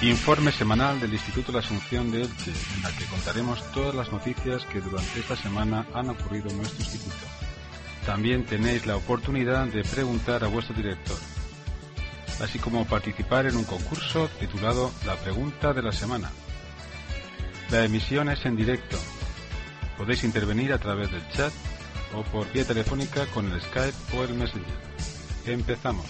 Informe semanal del Instituto de la Asunción de Elche, en la que contaremos todas las noticias que durante esta semana han ocurrido en nuestro instituto. También tenéis la oportunidad de preguntar a vuestro director, así como participar en un concurso titulado La Pregunta de la Semana. La emisión es en directo. Podéis intervenir a través del chat o por vía telefónica con el Skype o el Messenger. Empezamos.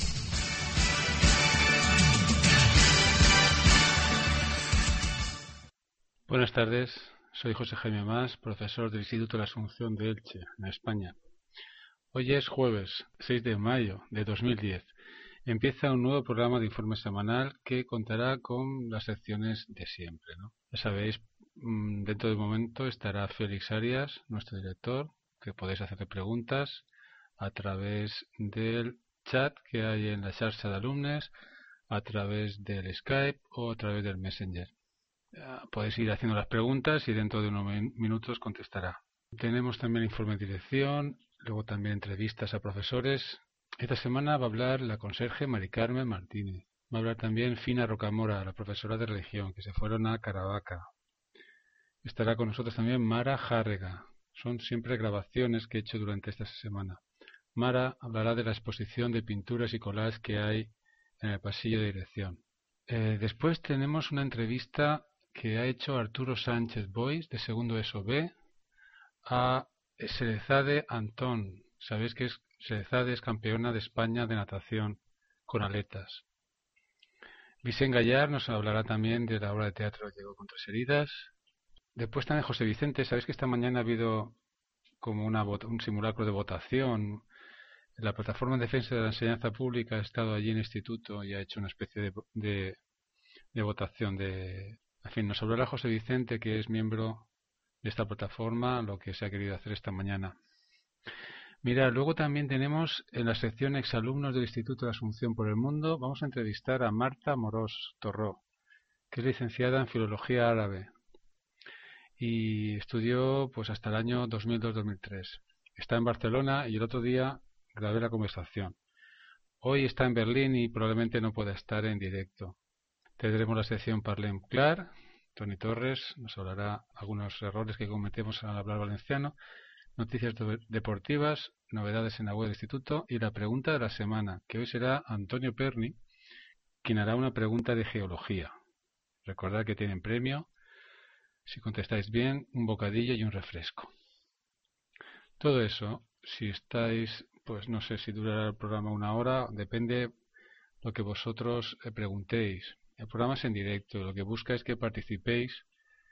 Buenas tardes, soy José Jaime Mas, profesor del Instituto de la Asunción de Elche, en España. Hoy es jueves, 6 de mayo de 2010. Empieza un nuevo programa de informe semanal que contará con las secciones de siempre, ¿no? Ya sabéis, dentro de un momento estará Félix Arias, nuestro director, que podéis hacerle preguntas a través del chat que hay en la xarxa de alumnes, a través del Skype o a través del Messenger. Podéis ir haciendo las preguntas y dentro de unos minutos contestará. Tenemos también informe de dirección, luego también entrevistas a profesores. Esta semana va a hablar la conserje Mari Carmen Martínez. Va a hablar también Fina Rocamora, la profesora de religión, que se fueron a Caravaca. Estará con nosotros también Mara Járrega. Son siempre grabaciones que he hecho durante esta semana. Mara hablará de la exposición de pinturas y collages que hay en el pasillo de dirección. Después tenemos una entrevista que ha hecho Arturo Sánchez Boix, de segundo ESO B, a Serezade Antón. Sabéis que Serezade es campeona de España de natación con aletas. Vicent Gallard nos hablará también de la obra de teatro Llegó con tres heridas. Después también José Vicente. Sabéis que esta mañana ha habido como un simulacro de votación. La Plataforma en Defensa de la Enseñanza Pública ha estado allí en el instituto y ha hecho una especie de votación. En fin, nos hablará José Vicente, que es miembro de esta plataforma, lo que se ha querido hacer esta mañana. Mira, luego también tenemos en la sección exalumnos del Instituto de Asunción por el Mundo, vamos a entrevistar a Marta Morós Torró, que es licenciada en Filología Árabe y estudió pues hasta el año 2002-2003. Está en Barcelona y el otro día grabé la conversación. Hoy está en Berlín y probablemente no pueda estar en directo. Tendremos la sección Parlem Clar. Toni Torres nos hablará algunos errores que cometemos al hablar valenciano, noticias deportivas, novedades en la web del instituto y la pregunta de la semana, que hoy será Antonio Perni, quien hará una pregunta de geología. Recordad que tienen premio, si contestáis bien, un bocadillo y un refresco. Todo eso, si estáis, pues no sé si durará el programa una hora, depende lo que vosotros preguntéis. El programa es en directo, lo que busca es que participéis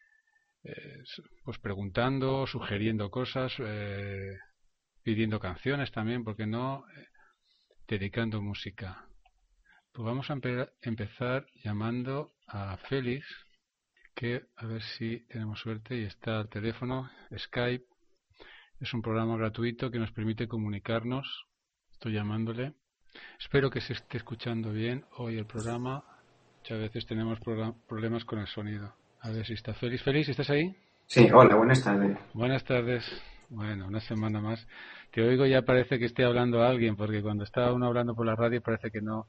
pues preguntando, sugiriendo cosas, pidiendo canciones también, ¿por qué no? Dedicando música. Pues vamos a empezar llamando a Félix, que a ver si tenemos suerte y está al teléfono. Skype es un programa gratuito que nos permite comunicarnos. Estoy llamándole. Espero que se esté escuchando bien hoy el programa. Muchas veces tenemos problemas con el sonido. A ver si está Félix. Félix, ¿estás ahí? Sí, hola, buenas tardes. Buenas tardes. Bueno, una semana más. Te oigo, ya parece que esté hablando a alguien, porque cuando está uno hablando por la radio parece que no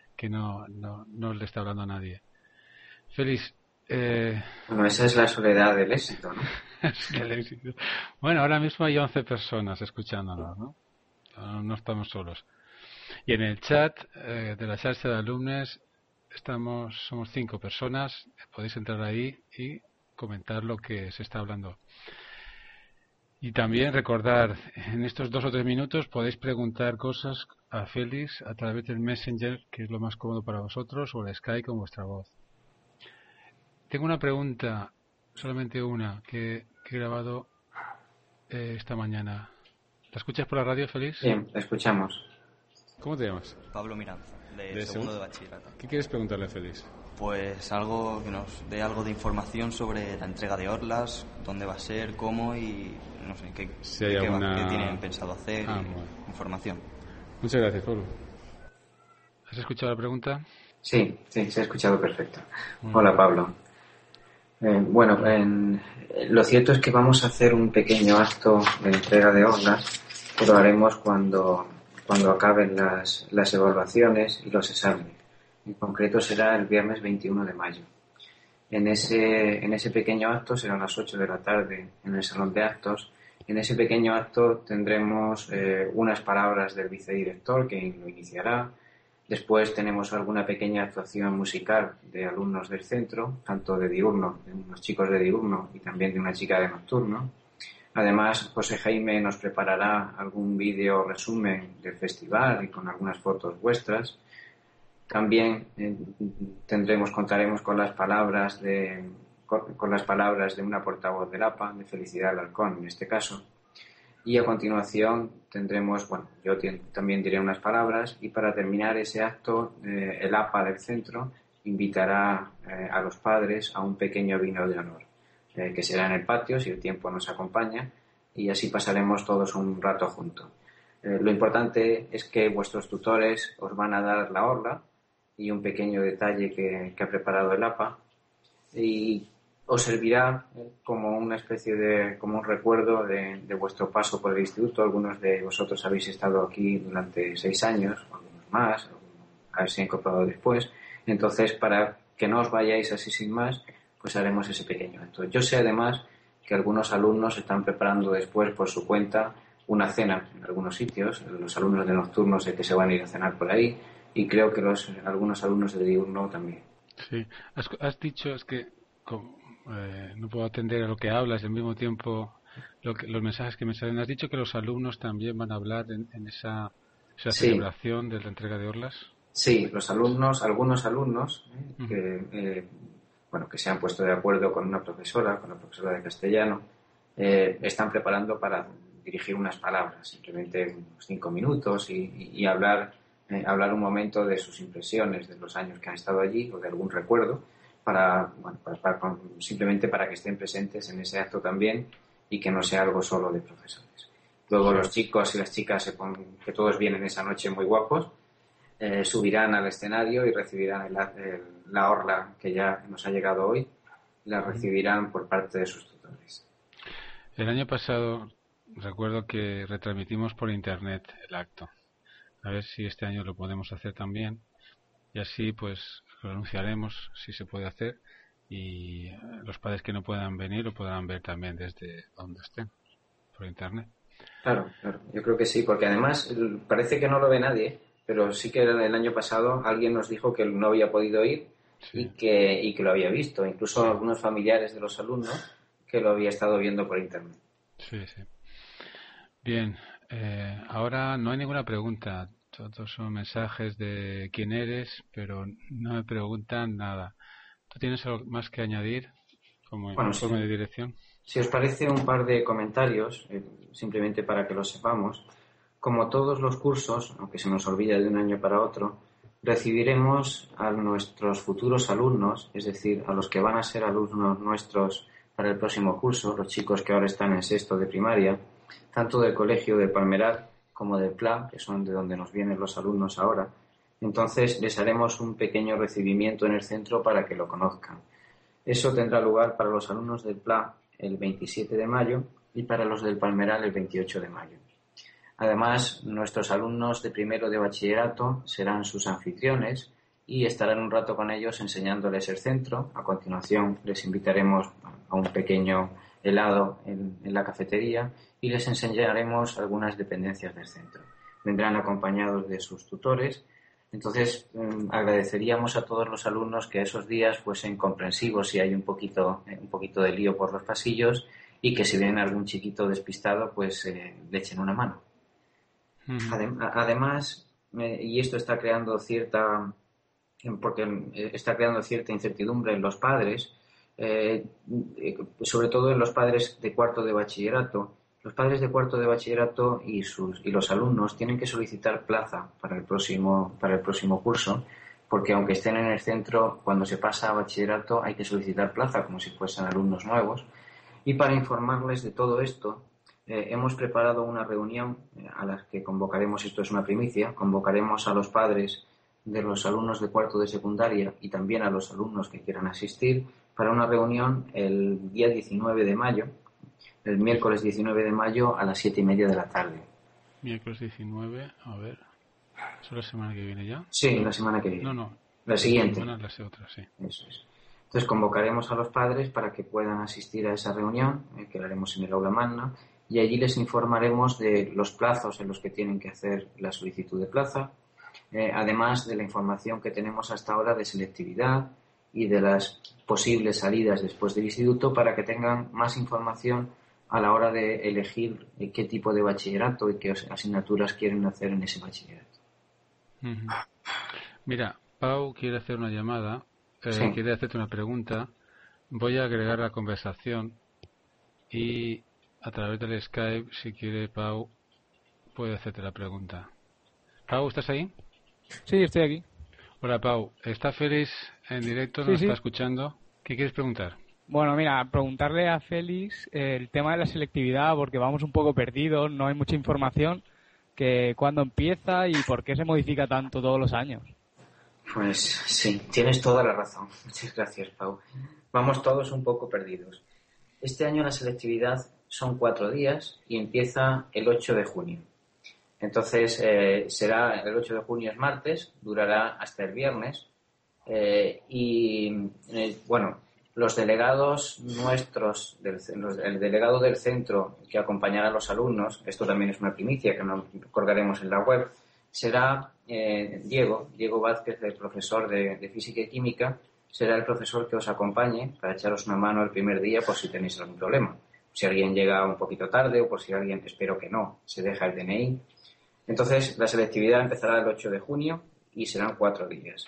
le está hablando a nadie. Félix. Bueno, esa es la soledad del éxito, ¿no? El éxito. Bueno, ahora mismo hay 11 personas escuchándonos, ¿no? No estamos solos. Y en el chat de la xarxa de alumnos somos 5 personas. Podéis entrar ahí y comentar lo que se está hablando. Y también recordar, en estos 2 o 3 minutos podéis preguntar cosas a Félix a través del Messenger, que es lo más cómodo para vosotros, o el Skype con vuestra voz. Tengo una pregunta, solamente una, que he grabado esta mañana. ¿La escuchas por la radio, Félix? Bien, la escuchamos. ¿Cómo te llamas? Pablo Miranza, de segundo de bachillerato. ¿Qué quieres preguntarle a Félix? Pues algo que nos dé algo de información sobre la entrega de orlas, dónde va a ser, cómo y no sé, qué tienen pensado hacer, información. Muchas gracias, Pablo. ¿Has escuchado la pregunta? Sí, se ha escuchado perfecto. Hola, Pablo. Lo cierto es que vamos a hacer un pequeño acto de entrega de orlas, que lo haremos cuando acaben las evaluaciones y los exámenes. En concreto será el viernes 21 de mayo. En ese pequeño acto será a las 8 de la tarde en el Salón de Actos. En ese pequeño acto tendremos unas palabras del vicedirector que lo iniciará. Después tenemos alguna pequeña actuación musical de alumnos del centro, tanto de diurno, de unos chicos de diurno y también de una chica de nocturno. Además, José Jaime nos preparará algún vídeo resumen del festival y con algunas fotos vuestras. También contaremos con las palabras de una portavoz del APA, de Felicidad Alarcón en este caso. Y a continuación tendremos, yo también diré unas palabras y para terminar ese acto, el APA del centro invitará a los padres a un pequeño vino de honor, que será en el patio si el tiempo nos acompaña y así pasaremos todos un rato juntos. Lo importante es que vuestros tutores os van a dar la orla y un pequeño detalle que ha preparado el APA y os servirá como una especie como un recuerdo de vuestro paso por el instituto. Algunos de vosotros habéis estado aquí durante 6 años, algunos más, habéis incorporado después. Entonces, para que no os vayáis así sin más, pues haremos ese pequeño acto. Yo sé además que algunos alumnos están preparando después por su cuenta una cena en algunos sitios. Los alumnos de nocturno sé que se van a ir a cenar por ahí y creo que algunos alumnos de diurno también. Sí, has dicho, es que no puedo atender a lo que hablas, al mismo tiempo los mensajes que me salen. Has dicho que los alumnos también van a hablar en esa celebración de la entrega de orlas. Sí, algunos alumnos que se han puesto de acuerdo con la profesora de castellano, están preparando para dirigir unas palabras, simplemente unos 5 minutos y hablar un momento de sus impresiones de los años que han estado allí o de algún recuerdo simplemente para que estén presentes en ese acto también y que no sea algo solo de profesores. Luego los chicos y las chicas, que todos vienen esa noche muy guapos, subirán al escenario y recibirán la orla que ya nos ha llegado hoy, la recibirán por parte de sus tutores. El año pasado recuerdo que retransmitimos por internet el acto. A ver si este año lo podemos hacer también y así pues lo anunciaremos si se puede hacer y los padres que no puedan venir lo podrán ver también desde donde estén, por internet. Claro, yo creo que sí, porque además parece que no lo ve nadie, pero sí que el año pasado alguien nos dijo que no había podido ir y que lo había visto, incluso algunos familiares de los alumnos que lo había estado viendo por internet. Sí. Bien, ahora no hay ninguna pregunta. Todos son mensajes de quién eres, pero no me preguntan nada. ¿Tú tienes algo más que añadir como informe de dirección? Si os parece, un par de comentarios, simplemente para que lo sepamos. Como todos los cursos, aunque se nos olvida de un año para otro, recibiremos a nuestros futuros alumnos, es decir, a los que van a ser alumnos nuestros para el próximo curso, los chicos que ahora están en sexto de primaria, tanto del Colegio del Palmeral como del PLA, que son de donde nos vienen los alumnos ahora. Entonces les haremos un pequeño recibimiento en el centro para que lo conozcan. Eso tendrá lugar para los alumnos del PLA el 27 de mayo y para los del Palmeral el 28 de mayo. Además, nuestros alumnos de primero de bachillerato serán sus anfitriones y estarán un rato con ellos enseñándoles el centro. A continuación les invitaremos a un pequeño helado en la cafetería y les enseñaremos algunas dependencias del centro. Vendrán acompañados de sus tutores. Entonces, agradeceríamos a todos los alumnos que esos días fuesen comprensivos si hay un poquito de lío por los pasillos y que si ven algún chiquito despistado, pues le echen una mano. Además, y esto está creando cierta incertidumbre en los padres, sobre todo en los padres de cuarto de bachillerato. Los padres de cuarto de bachillerato y los alumnos tienen que solicitar plaza para el próximo curso, porque aunque estén en el centro, cuando se pasa a bachillerato hay que solicitar plaza como si fuesen alumnos nuevos. Y para informarles de todo esto, hemos preparado una reunión a la que convocaremos, esto es una primicia, convocaremos a los padres de los alumnos de cuarto de secundaria y también a los alumnos que quieran asistir para una reunión el día 19 de mayo, el miércoles 19 de mayo a las 7:30 de la tarde. Miércoles 19, a ver, ¿es la semana que viene ya? Sí, la semana que viene. No, La siguiente. Bueno, la otra, sí. Eso es. Entonces convocaremos a los padres para que puedan asistir a esa reunión, que la haremos en el aula magna, y allí les informaremos de los plazos en los que tienen que hacer la solicitud de plaza, además de la información que tenemos hasta ahora de selectividad y de las posibles salidas después del instituto, para que tengan más información a la hora de elegir qué tipo de bachillerato y qué asignaturas quieren hacer en ese bachillerato. Uh-huh. Mira, Pau quiere hacer una llamada, Sí. quiere hacerte una pregunta. Voy a agregar la conversación y a través del Skype, si quiere, Pau, puede hacerte la pregunta. Pau, ¿estás ahí? Sí, estoy aquí. Hola, Pau. ¿Está Félix en directo? ¿Nos está escuchando? ¿Qué quieres preguntar? Bueno, mira, preguntarle a Félix el tema de la selectividad, porque vamos un poco perdidos, no hay mucha información, que cuándo empieza y por qué se modifica tanto todos los años. Pues sí, tienes toda la razón. Muchas gracias, Pau. Vamos todos un poco perdidos. Este año la selectividad son 4 días y empieza el 8 de junio. Entonces será el 8 de junio, es martes, durará hasta el viernes. Bueno, los delegados nuestros, el delegado del centro que acompañará a los alumnos, esto también es una primicia que nos colgaremos en la web, será Diego Vázquez, el profesor de Física y Química, será el profesor que os acompañe para echaros una mano el primer día por si tenéis algún problema. Si alguien llega un poquito tarde o por si alguien, espero que no, se deja el DNI. Entonces, la selectividad empezará el 8 de junio y serán 4 días.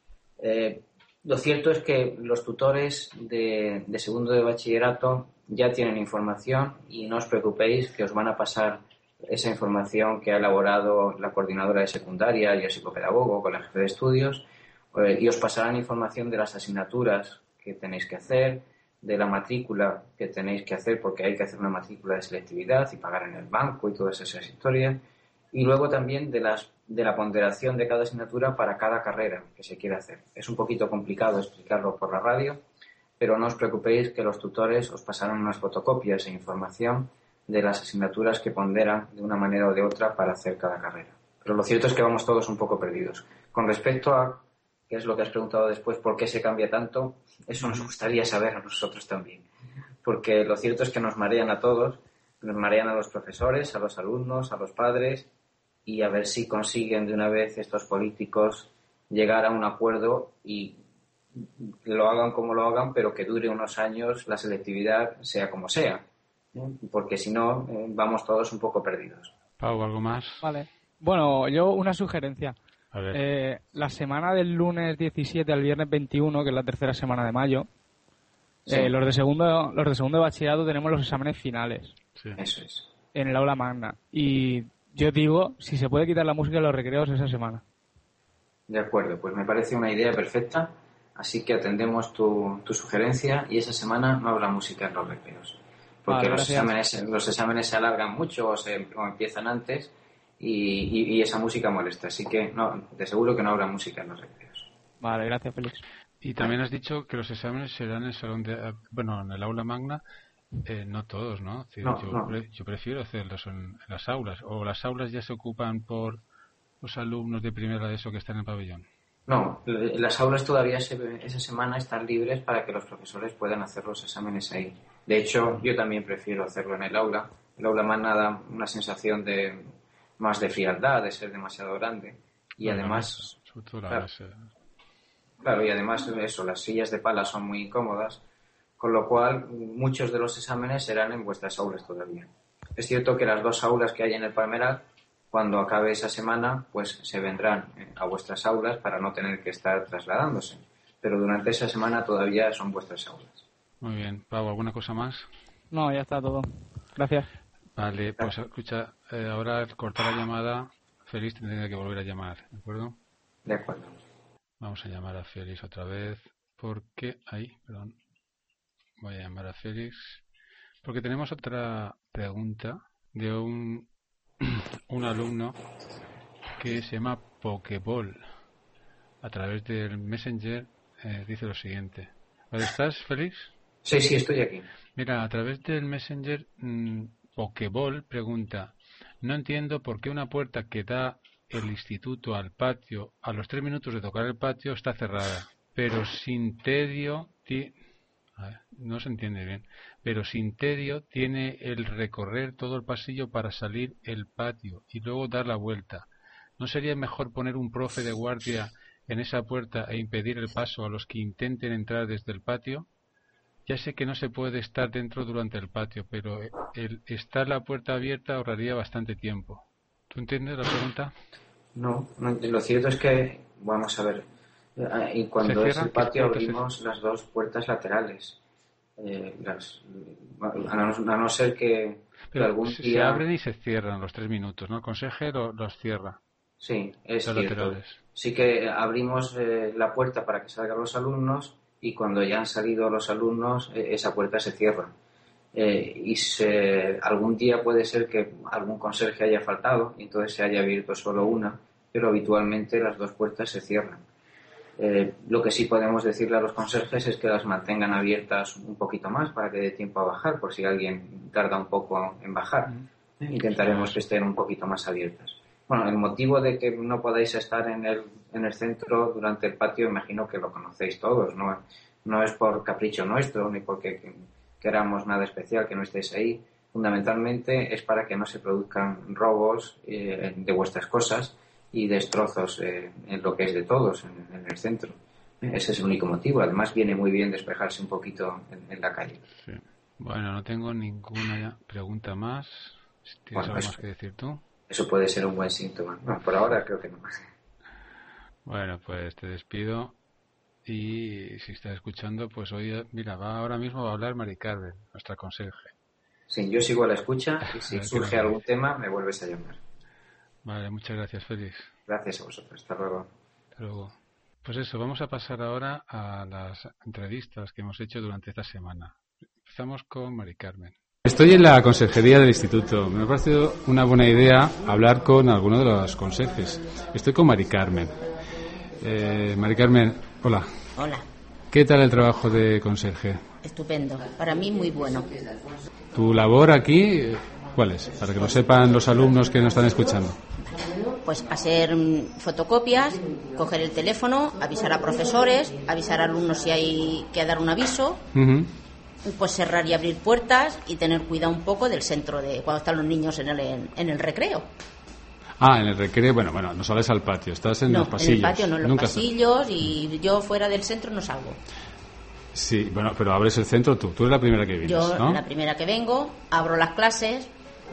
Lo cierto es que los tutores de segundo de bachillerato ya tienen información y no os preocupéis que os van a pasar esa información que ha elaborado la coordinadora de secundaria y el psicopedagogo con la jefe de estudios, y os pasarán información de las asignaturas que tenéis que hacer, de la matrícula que tenéis que hacer, porque hay que hacer una matrícula de selectividad y pagar en el banco y todas esas historias, y luego también de la ponderación de cada asignatura para cada carrera que se quiera hacer. Es un poquito complicado explicarlo por la radio, pero no os preocupéis que los tutores os pasarán unas fotocopias e información de las asignaturas que ponderan de una manera o de otra para hacer cada carrera. Pero lo cierto es que vamos todos un poco perdidos. Con respecto a, qué es lo que has preguntado después, por qué se cambia tanto, eso nos gustaría saber a nosotros también. Porque lo cierto es que nos marean a todos, nos marean a los profesores, a los alumnos, a los padres, y a ver si consiguen de una vez estos políticos llegar a un acuerdo y lo hagan como lo hagan, pero que dure unos años la selectividad, sea como sea. Porque si no, vamos todos un poco perdidos. Pau, ¿algo más? Vale. Bueno, yo una sugerencia. A ver. La semana del lunes 17 al viernes 21, que es la tercera semana de mayo, Sí. los de segundo de bachillerato tenemos los exámenes finales. Sí. Eso es. En el aula magna. Y yo digo, si se puede quitar la música de los recreos esa semana. De acuerdo, pues me parece una idea perfecta, así que atendemos tu sugerencia y esa semana no habrá música en los recreos. Porque Vale, los exámenes se alargan mucho o empiezan antes y esa música molesta. Así que no, de seguro que no habrá música en los recreos. Vale, gracias, Félix. Y también has dicho que los exámenes serán en el salón en el aula magna, no todos, ¿no? Es decir, yo prefiero hacerlos en las aulas, o las aulas ya se ocupan por los alumnos de primera de eso que están en el pabellón. No, las aulas todavía esa semana están libres para que los profesores puedan hacer los exámenes ahí. De hecho, yo también prefiero hacerlo en el aula. El aula magna da una sensación más de frialdad, de ser demasiado grande. Y además, sobre todo claro, y además eso, las sillas de pala son muy incómodas, con lo cual muchos de los exámenes serán en vuestras aulas todavía. Es cierto que las 2 aulas que hay en el Palmeral, cuando acabe esa semana, pues se vendrán a vuestras aulas para no tener que estar trasladándose. Pero durante esa semana todavía son vuestras aulas. Muy bien. Pau, ¿alguna cosa más? No, ya está todo. Gracias. Vale, pues escucha, ahora al cortar la llamada, Félix tendrá que volver a llamar, ¿de acuerdo? De acuerdo. Vamos a llamar a Félix otra vez, voy a llamar a Félix, porque tenemos otra pregunta de un alumno que se llama Pokéball. A través del Messenger dice lo siguiente. ¿Estás, Félix? Sí, estoy aquí. Mira, a través del Messenger, Pokéball pregunta: no entiendo por qué una puerta que da el instituto al patio, a los 3 minutos de tocar el patio está cerrada, pero sin tedio, no se entiende bien, pero sin tedio tiene el recorrer todo el pasillo para salir el patio y luego dar la vuelta. ¿No sería mejor poner un profe de guardia en esa puerta e impedir el paso a los que intenten entrar desde el patio? Ya sé que no se puede estar dentro durante el patio, pero el estar la puerta abierta ahorraría bastante tiempo. ¿Tú entiendes la pregunta? No, lo cierto es que, vamos a ver, y cuando es el patio abrimos las dos puertas laterales. A no ser que algún día... Se abren y se cierran los 3 minutos, ¿no? El conserje los cierra. Sí, es los cierto. Laterales. Sí que abrimos la puerta para que salgan los alumnos y cuando ya han salido los alumnos esa puerta se cierra. Algún día puede ser que algún conserje haya faltado y entonces se haya abierto solo una, pero habitualmente las dos puertas se cierran. Lo que sí podemos decirle a los conserjes es que las mantengan abiertas un poquito más para que dé tiempo a bajar, por si alguien tarda un poco en bajar. Intentaremos que estén un poquito más abiertas. Bueno, el motivo de que no podáis estar en el centro durante el patio, imagino que lo conocéis todos, no es por capricho nuestro ni porque queramos nada especial que no estéis ahí. Fundamentalmente es para que no se produzcan robos de vuestras cosas y destrozos en lo que es de todos en el centro. Ese es el único motivo. Además viene muy bien despejarse un poquito en la calle. Sí. Bueno, no tengo ninguna pregunta más. ¿Tienes algo más que decir tú? Eso puede ser un buen síntoma. No, por ahora creo que no. Bueno, pues te despido y si estás escuchando, pues hoy, mira, ahora mismo va a hablar Mari Carmen, nuestra conserje. Sí, yo sigo a la escucha y si surge algún tema me vuelves a llamar. Vale, muchas gracias, Félix. Gracias a vosotros. Hasta luego. Hasta luego. Pues eso, vamos a pasar ahora a las entrevistas que hemos hecho durante esta semana. Empezamos con Mari Carmen. Estoy en la conserjería del instituto. Me ha parecido una buena idea hablar con alguno de los conserjes. Estoy con Mari Carmen. Mari Carmen, hola. Hola. ¿Qué tal el trabajo de conserje? Estupendo. Para mí muy bueno. ¿Tu labor aquí cuál es? Para que lo sepan los alumnos que nos están escuchando. Pues hacer fotocopias, coger el teléfono, avisar a profesores, avisar a alumnos si hay que dar un aviso. Pues cerrar y abrir puertas y tener cuidado un poco del centro de cuando están los niños en el recreo. En el recreo, bueno, no sales al patio, estás en los pasillos. En el patio no, en los pasillos y yo fuera del centro no salgo. Sí, bueno, pero abres el centro tú eres la primera que vienes, yo, ¿no? La primera que vengo, abro las clases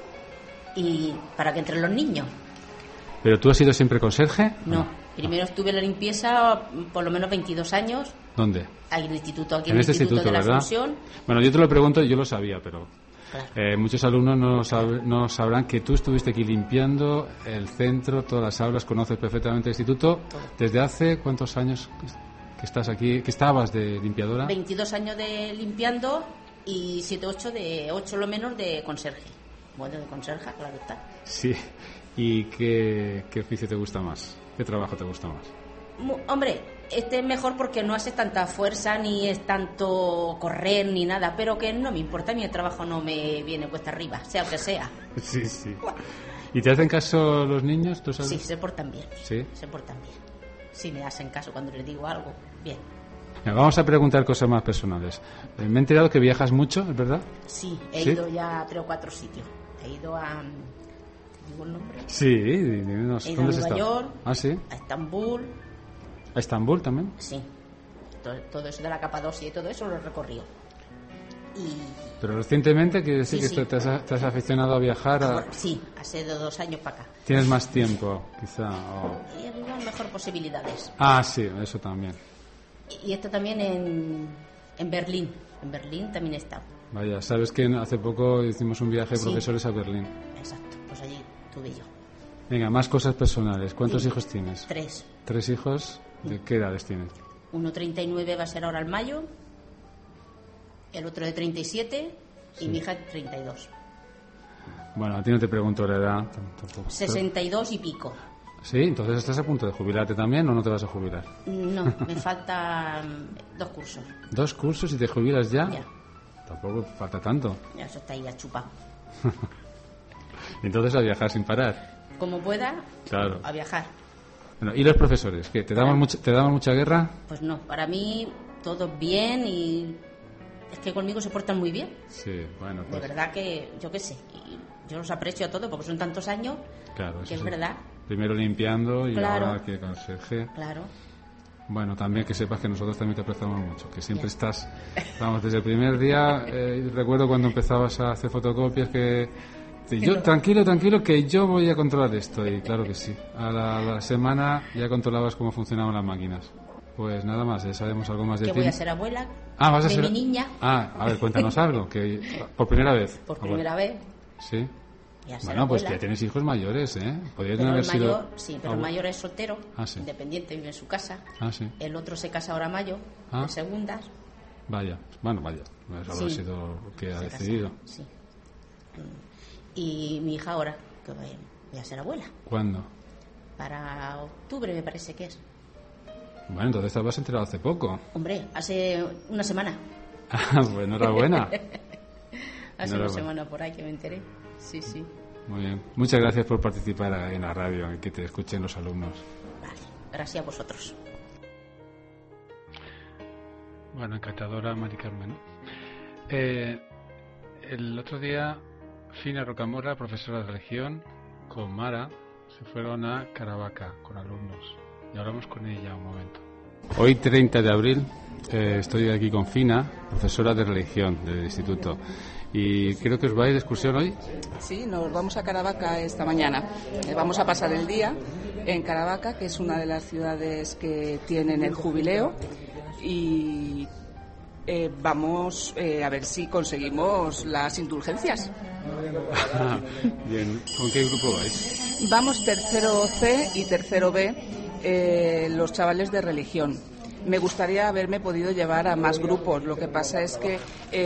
y para que entren los niños. ¿Pero tú has sido siempre conserje? No, primero estuve en la limpieza por lo menos 22 años. ¿Dónde? Hay un instituto aquí, en el este instituto de la ¿verdad? Asunción. Bueno, yo te lo pregunto, yo lo sabía, pero claro. Muchos alumnos no sabrán que tú estuviste aquí limpiando el centro, todas las aulas, conoces perfectamente el instituto. Todo. ¿Desde hace cuántos años que estás aquí, que estabas de limpiadora? 22 años de limpiando y 8 lo menos de conserje. Bueno, de conserja, claro está. Sí. ¿Y qué oficio te gusta más? ¿Qué trabajo te gusta más? Hombre, este es mejor porque no hace tanta fuerza ni es tanto correr ni nada, pero que no me importa, mi trabajo no me viene cuesta arriba, sea lo que sea. Sí. ¿Y te hacen caso los niños? ¿Tú sabes? Sí, se portan bien. ¿Sí? Se portan bien. Sí, me hacen caso cuando les digo algo. Bien. Vamos a preguntar cosas más personales. Me he enterado que viajas mucho, ¿es verdad? Sí, he ido ya a 3 o 4 sitios. He ido a... ¿Digo el nombre? Sí, dinos. He ido a Nueva York, sí. a Estambul. ¿A Estambul también? Sí. Todo eso de la Capadocia y todo eso lo he recorrido. Pero recientemente, quiere decir que te has aficionado a viajar. Sí, hace 2 años para acá. ¿Tienes más tiempo, quizá? Y hay mejor posibilidades. Sí, eso también. Y esto también en Berlín. En Berlín también he estado. Vaya, sabes que hace poco hicimos un viaje de profesores a Berlín. Exacto, pues allí estuve yo. Venga, más cosas personales. ¿Cuántos hijos tienes? 3. 3 hijos. ¿De qué edades tienes? Uno 39 va a ser ahora en mayo, el otro de 37 y mi hija 32. Bueno, a ti no te pregunto la edad tampoco. 62 y pico. Sí, entonces estás a punto de jubilarte también o no te vas a jubilar. No, me faltan 2 cursos. 2 cursos y te jubilas ya. Ya. Tampoco falta tanto. Ya, eso está ahí ya chupado. Entonces a viajar sin parar. como pueda, claro, a viajar. Bueno, ¿y los profesores? ¿Qué? ¿Te daban mucha guerra? Pues no, para mí todo bien y es que conmigo se portan muy bien. Sí, bueno, pues... De verdad que, yo qué sé, yo los aprecio a todos porque son tantos años, claro, que es verdad. Primero limpiando y claro, ahora que conserje. Claro. Bueno, también que sepas que nosotros también te apreciamos mucho, que siempre estás, vamos, desde el primer día, recuerdo cuando empezabas a hacer fotocopias que yo, tranquilo, que yo voy a controlar esto, y claro que sí. A la semana ya controlabas cómo funcionaban las máquinas. Pues nada más, ya sabemos algo más de ti. Que voy a ser abuela vas a de ser... mi niña. A ver, cuéntanos algo, que por primera vez. Por primera vez. Sí. Bueno, pues ya tienes hijos mayores, ¿eh? Podrían haber sido... Sí, pero el mayor es soltero, sí, independiente, vive en su casa. Sí. El otro se casa ahora mayo, de segundas. Vaya, eso habrá sido lo que ha decidido. Sí. Y mi hija ahora, que voy a ser abuela. ¿Cuándo? Para octubre me parece que es. Bueno, entonces te has enterado hace poco. Hombre, hace una semana. Pues enhorabuena. Hace una semana por ahí que me enteré. Sí. Muy bien. Muchas gracias por participar en la radio y que te escuchen los alumnos. Vale, gracias a vosotros. Bueno, encantadora Mari Carmen. El otro día, Fina Rocamora, profesora de religión, con Mara, se fueron a Caravaca con alumnos. Y hablamos con ella un momento. Hoy, 30 de abril, estoy aquí con Fina, profesora de religión del instituto. Y creo que os vais de excursión hoy. Sí, nos vamos a Caravaca esta mañana. Vamos a pasar el día en Caravaca, que es una de las ciudades que tienen el jubileo, y vamos a ver si conseguimos las indulgencias. Bien, ¿con qué grupo vais? Vamos tercero C y tercero B, los chavales de religión. Me gustaría haberme podido llevar a más grupos. Lo que pasa es que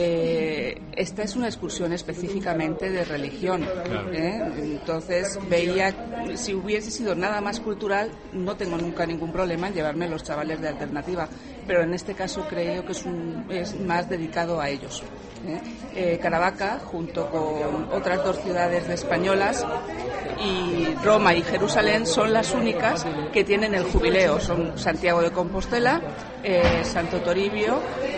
esta es una excursión específicamente de religión. Claro. Entonces veía, si hubiese sido nada más cultural, no tengo nunca ningún problema en llevarme a los chavales de alternativa. Pero en este caso creo que es más dedicado a ellos. Caravaca, junto con otras dos ciudades españolas, y Roma y Jerusalén, son las únicas que tienen el jubileo. Son Santiago de Compostela, Santo Toribio,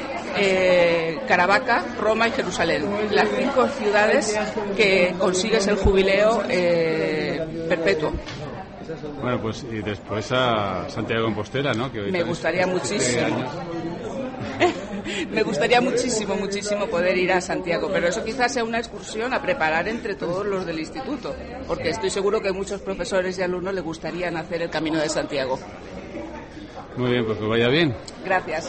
Caravaca, Roma y Jerusalén. Las 5 ciudades que consigues el jubileo perpetuo. Bueno, pues y después a Santiago de Compostela, ¿no? Que me gustaría muchísimo. Me gustaría muchísimo poder ir a Santiago, pero eso quizás sea una excursión a preparar entre todos los del instituto, porque estoy seguro que muchos profesores y alumnos les gustarían hacer el Camino de Santiago. Muy bien, pues que vaya bien. Gracias.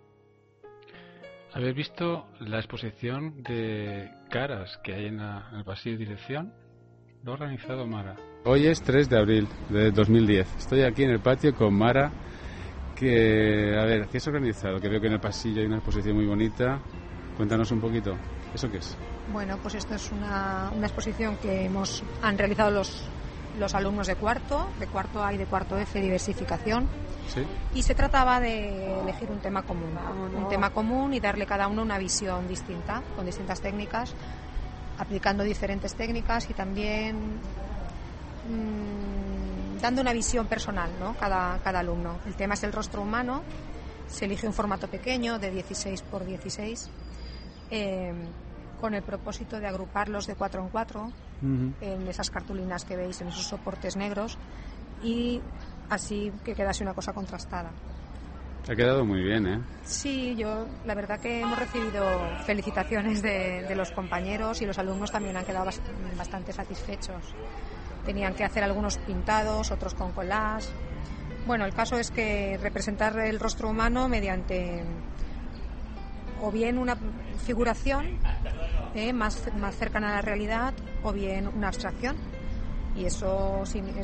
¿Habéis visto la exposición de caras que hay en el pasillo de dirección? Lo ha organizado Mara. Hoy es 3 de abril de 2010. Estoy aquí en el patio con Mara. A ver, ¿qué es organizado? Que veo que en el pasillo hay una exposición muy bonita. Cuéntanos un poquito. ¿Eso qué es? Bueno, pues esto es una exposición que han realizado los alumnos de cuarto A y de cuarto F, diversificación. ¿Sí? Y se trataba de elegir un tema común y darle cada uno una visión distinta, con distintas técnicas, aplicando diferentes técnicas y también dando una visión personal, ¿no? Cada alumno. El tema es el rostro humano, se elige un formato pequeño de 16 por 16 con el propósito de agruparlos de 4 en 4 en esas cartulinas que veis, en esos soportes negros, y así que quedase una cosa contrastada. Ha quedado muy bien, ¿eh? Sí, la verdad que hemos recibido felicitaciones de los compañeros, y los alumnos también han quedado bastante satisfechos. Tenían que hacer algunos pintados, otros con collage. Bueno, el caso es que representar el rostro humano mediante o bien una figuración más cercana a la realidad, o bien una abstracción. Y eso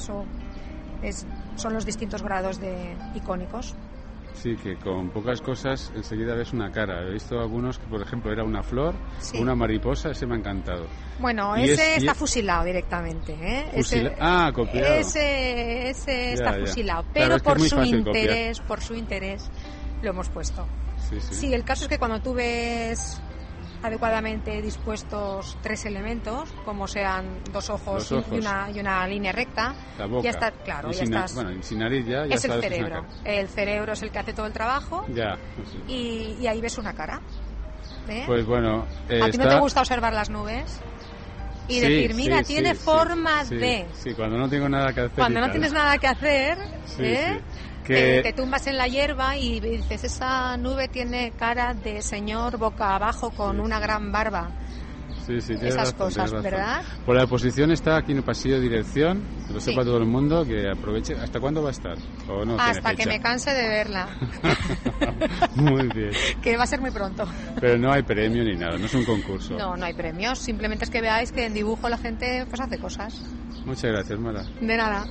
son los distintos grados de icónicos. Sí, que con pocas cosas enseguida ves una cara. He visto algunos que, por ejemplo, era una flor, sí, o una mariposa. Ese me ha encantado. Bueno, ese está fusilado directamente, copiado. Ese está fusilado, pero claro, por su interés lo hemos puesto. Sí. Sí, el caso es que cuando tú ves adecuadamente dispuestos 3 elementos, como sean 2 ojos y una línea recta, la boca. Ya está, claro, y ya estás. Bueno, y sin nariz ya es el cerebro. El cerebro es el que hace todo el trabajo. Ya. Y ahí ves una cara. Pues bueno. ¿A ti no te gusta observar las nubes? Y decir, mira, tiene forma de... Sí, cuando no tengo nada que hacer. Cuando no tienes nada que hacer, te tumbas en la hierba y dices, esa nube tiene cara de señor boca abajo con una gran barba. Sí, esas razón, cosas, ¿verdad? Pues la exposición está aquí en el pasillo de dirección, que lo sepa todo el mundo, que aproveche. ¿Hasta cuándo va a estar? ¿O no hasta que me canse de verla. Muy bien. Que va a ser muy pronto. Pero no hay premio ni nada, no es un concurso. No hay premios, simplemente es que veáis que en dibujo la gente pues hace cosas. Muchas gracias, Mara. De nada.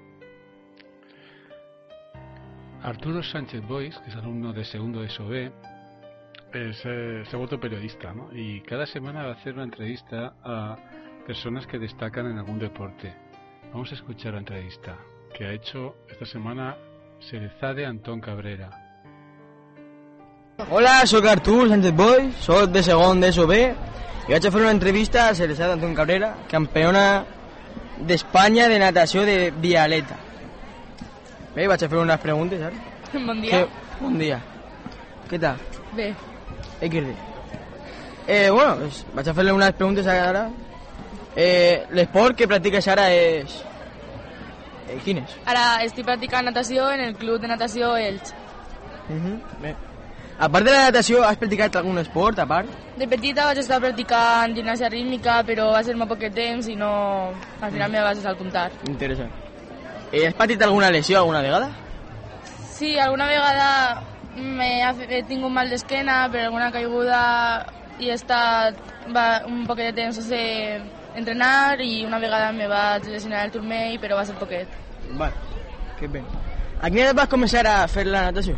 Arturo Sánchez Boix, que es alumno de segundo de SOB, se ha vuelto periodista, ¿no? Y cada semana va a hacer una entrevista a personas que destacan en algún deporte. Vamos a escuchar la entrevista que ha hecho esta semana Cerezade Antón Cabrera. Hola, soy Arturo Sánchez Boix, soy de segon d'ESO-B i vaig a fer una entrevista a Cerezade Antón Cabrera, campeona d'Espanya de natació de Vialeta. Bé, vaig a fer unes preguntes, ara. Bon dia. Bon dia. Què tal? Bé. XD. Bueno, pues, vaig a fer-li unes preguntes ara. L'esport que practiques ara és... quin és? Ara estic practicant natació en el club de natació Elx. Bé. A part de la natació, has practicat algun esport, a part? De petita vaig estar practicant gimnàsia rítmica, però va ser molt poc temps i no... al final me vas saltar. Interessant. Has patit alguna lesió alguna vegada? Sí, alguna vegada he tingut mal d'esquena per alguna caiguda i he estat un poquet de temps sense entrenar i una vegada me vaig lesionar el turmell, però va ser poquet. Vale, que bé. A quina edat vas començar a fer la natació?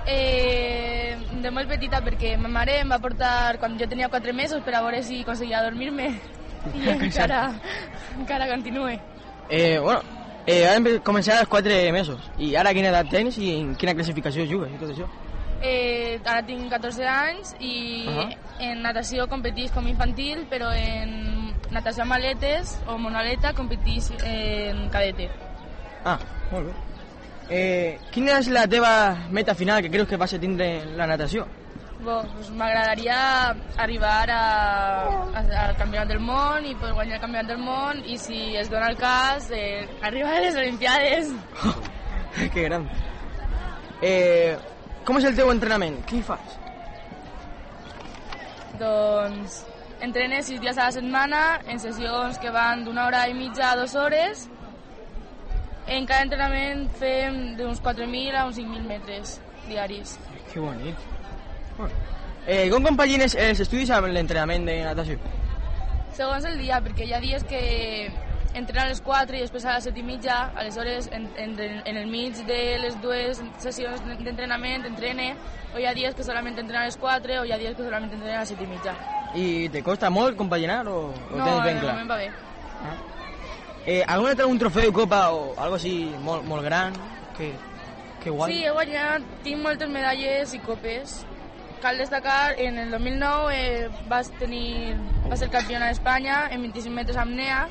De molt petita, perquè ma mare em va portar quan jo tenia 4 mesos per a veure si aconseguia dormir-me i encara continue. Bueno, vam començar als 4 mesos i ara quina edat tens i en quina classificació jugues i tot això? Ara tinc 14 anys i en natació competís com infantil, però en natació amb aletes o monaleta competís en cadete. Ah, molt bé. Quina és la teva meta final que creus que vas a tindre en la natació? Pues m'agradaria arribar al campionat del món i poder guanyar el campionat del món i si es dona el cas arribar a les Olimpiades. Que gran. Com és el teu entrenament? Què hi fas? Doncs entrene 6 dies a la setmana en sessions que van d'1 hora i mitja a 2 hores. En cada entrenament fem d'uns 4.000 a uns 5.000 metres diaris. Que bonic. Com compagines els estudis amb l'entrenament de natació? Segons el dia, perquè hi ha dies que entreno a les 4 i després a les 7:30, aleshores en el mig de les 2 sessions d'entrenament entrene, o hi ha dies que solament entreno a les 4 o hi ha dies que solament entreno a les 7:30. I te costa molt compaginar o tens ben clar? No, em va bé. ¿Algún trofeu, copa o algo así molt gran? Que guai. Sí, he guanyat, tinc moltes medalles i copes. Cal destacar, en el 2009 va ser campiona d'Espanya en 25 metres apnea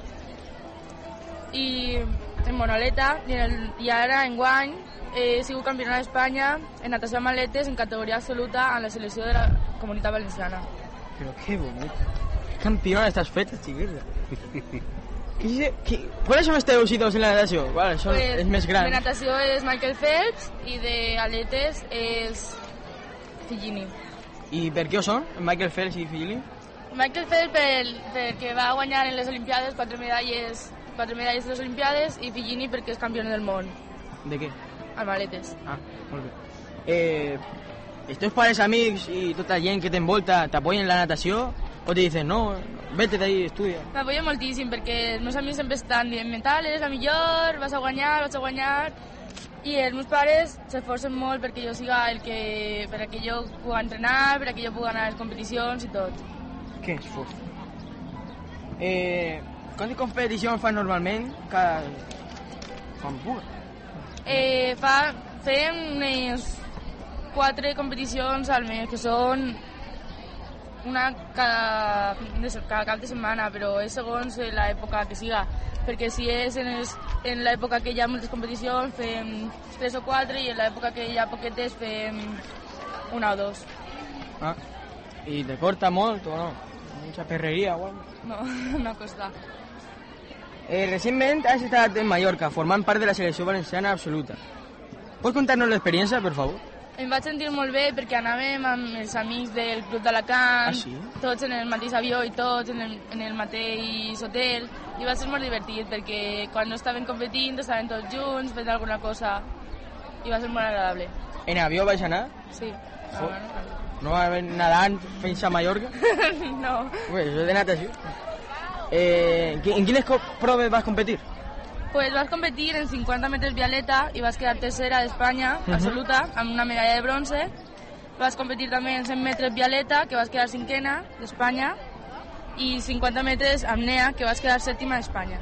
i en monoleta i ara enguany he sigut campiona d'Espanya en natació amb aletes en categoria absoluta en la selecció de la Comunitat Valenciana. Però que bonic. Campiona estàs feta, xiqueta. ¿Cuáles son los teus ídolos en la natació? ¿Cuáles son els més grans? De natació és Michael Phelps i d'aletes és Figini. I per què ho són, Michael Phelps i Figini? Michael Phelps perquè va guanyar en les Olimpiades 4 medalles de les Olimpiades i Figini perquè és campió del món. De què? Amb aletes. Ah, molt bé. Els teus pares, amics i tota la gent que t'envolta t'apoyen en la natació o te dicen no, vete d'ahí, estudia? M'apoyen moltíssim perquè els meus amics sempre estan dient mental, eres la millor, vas a guanyar i els meus pares s'esforcen molt perquè jo siga perquè jo pugui entrenar, perquè jo pugui anar a les competicions i tot. Que esforç. Quantes competicions fas normalment quan pugues? Fem unes 4 competicions al mes, que són cada cap de setmana, però és segons l'època que siga, perquè si és en l'època que hi ha moltes competicions fem 3 o 4 i en l'època que hi ha poquetes fem 1 o 2. Ah, ¿y te corta molt o no? Mucha perrería o algo? No costa. Recientemente has estat en Mallorca, formant part de la selecció valenciana absoluta. Pots contar-nos l'experiència, per favor? Em vaig sentir molt bé perquè anàvem amb els amics del Club d'Alacant, tots en el mateix avió i tots en el mateix hotel, i va ser molt divertit perquè quan no estaven competint estaven tots junts fent alguna cosa i va ser molt agradable. En avió vais anar? Sí. No va haver nedant fins a Mallorca? No. Pues això és de natació. ¿En quines proves vas competir? Pues vas competir en 50 metres vialeta i vas quedar tercera d'Espanya, absoluta, amb una medalla de bronze. Vas competir també en 100 metres vialeta, que vas quedar cinquena d'Espanya, i 50 metres amb nea, que vas quedar sèptima d'Espanya.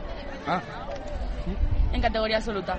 En categoria absoluta.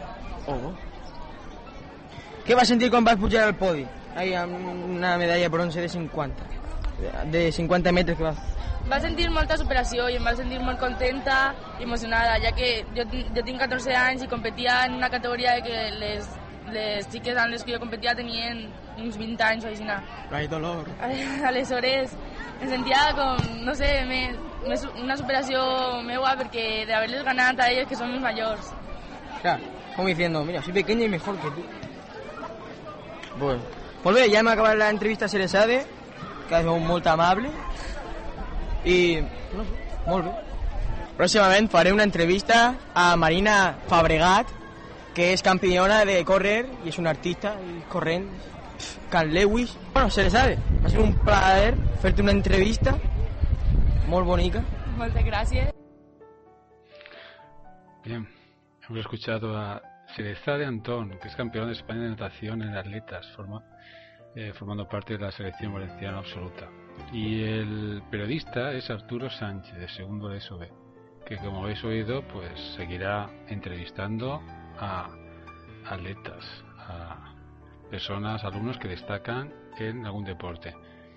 Què vas sentir quan vas pujar al podi? Amb una medalla de bronze de 50 metres que vas... Va sentir molta superació i em va sentir molt contenta i emocionada, ja que jo tinc 14 anys i competia en una categoria que les xiques amb les que jo competia tenien uns 20 anys o així. Hay dolor. Aleshores em sentia com, no sé, una superació meua perquè d'haver-les ganat a ells que són més majors. Clar, com diciendo, mira, soy pequeña y mejor que tú. Bueno, molt bé, ja hem acabat l'entrevista a Ceresade, que ha sigut molt amable. I, no sé, molt bé. Pròximament faré una entrevista a Marina Fabregat, que és campiona de córrer i és una artista i corrent, Can Lewis. Bueno, Ceresade, va ser un plaer fer-te una entrevista molt bonica. Moltes gràcies. Bien, hemos escuchado a Ceresade Antón, que es campeona de España de natación en atletas, formando parte de la selección valenciana absoluta. Y el periodista es Arturo Sánchez, de segundo de ESO B, que como habéis oído, pues seguirá entrevistando a atletas, a personas, alumnos que destacan en algún deporte.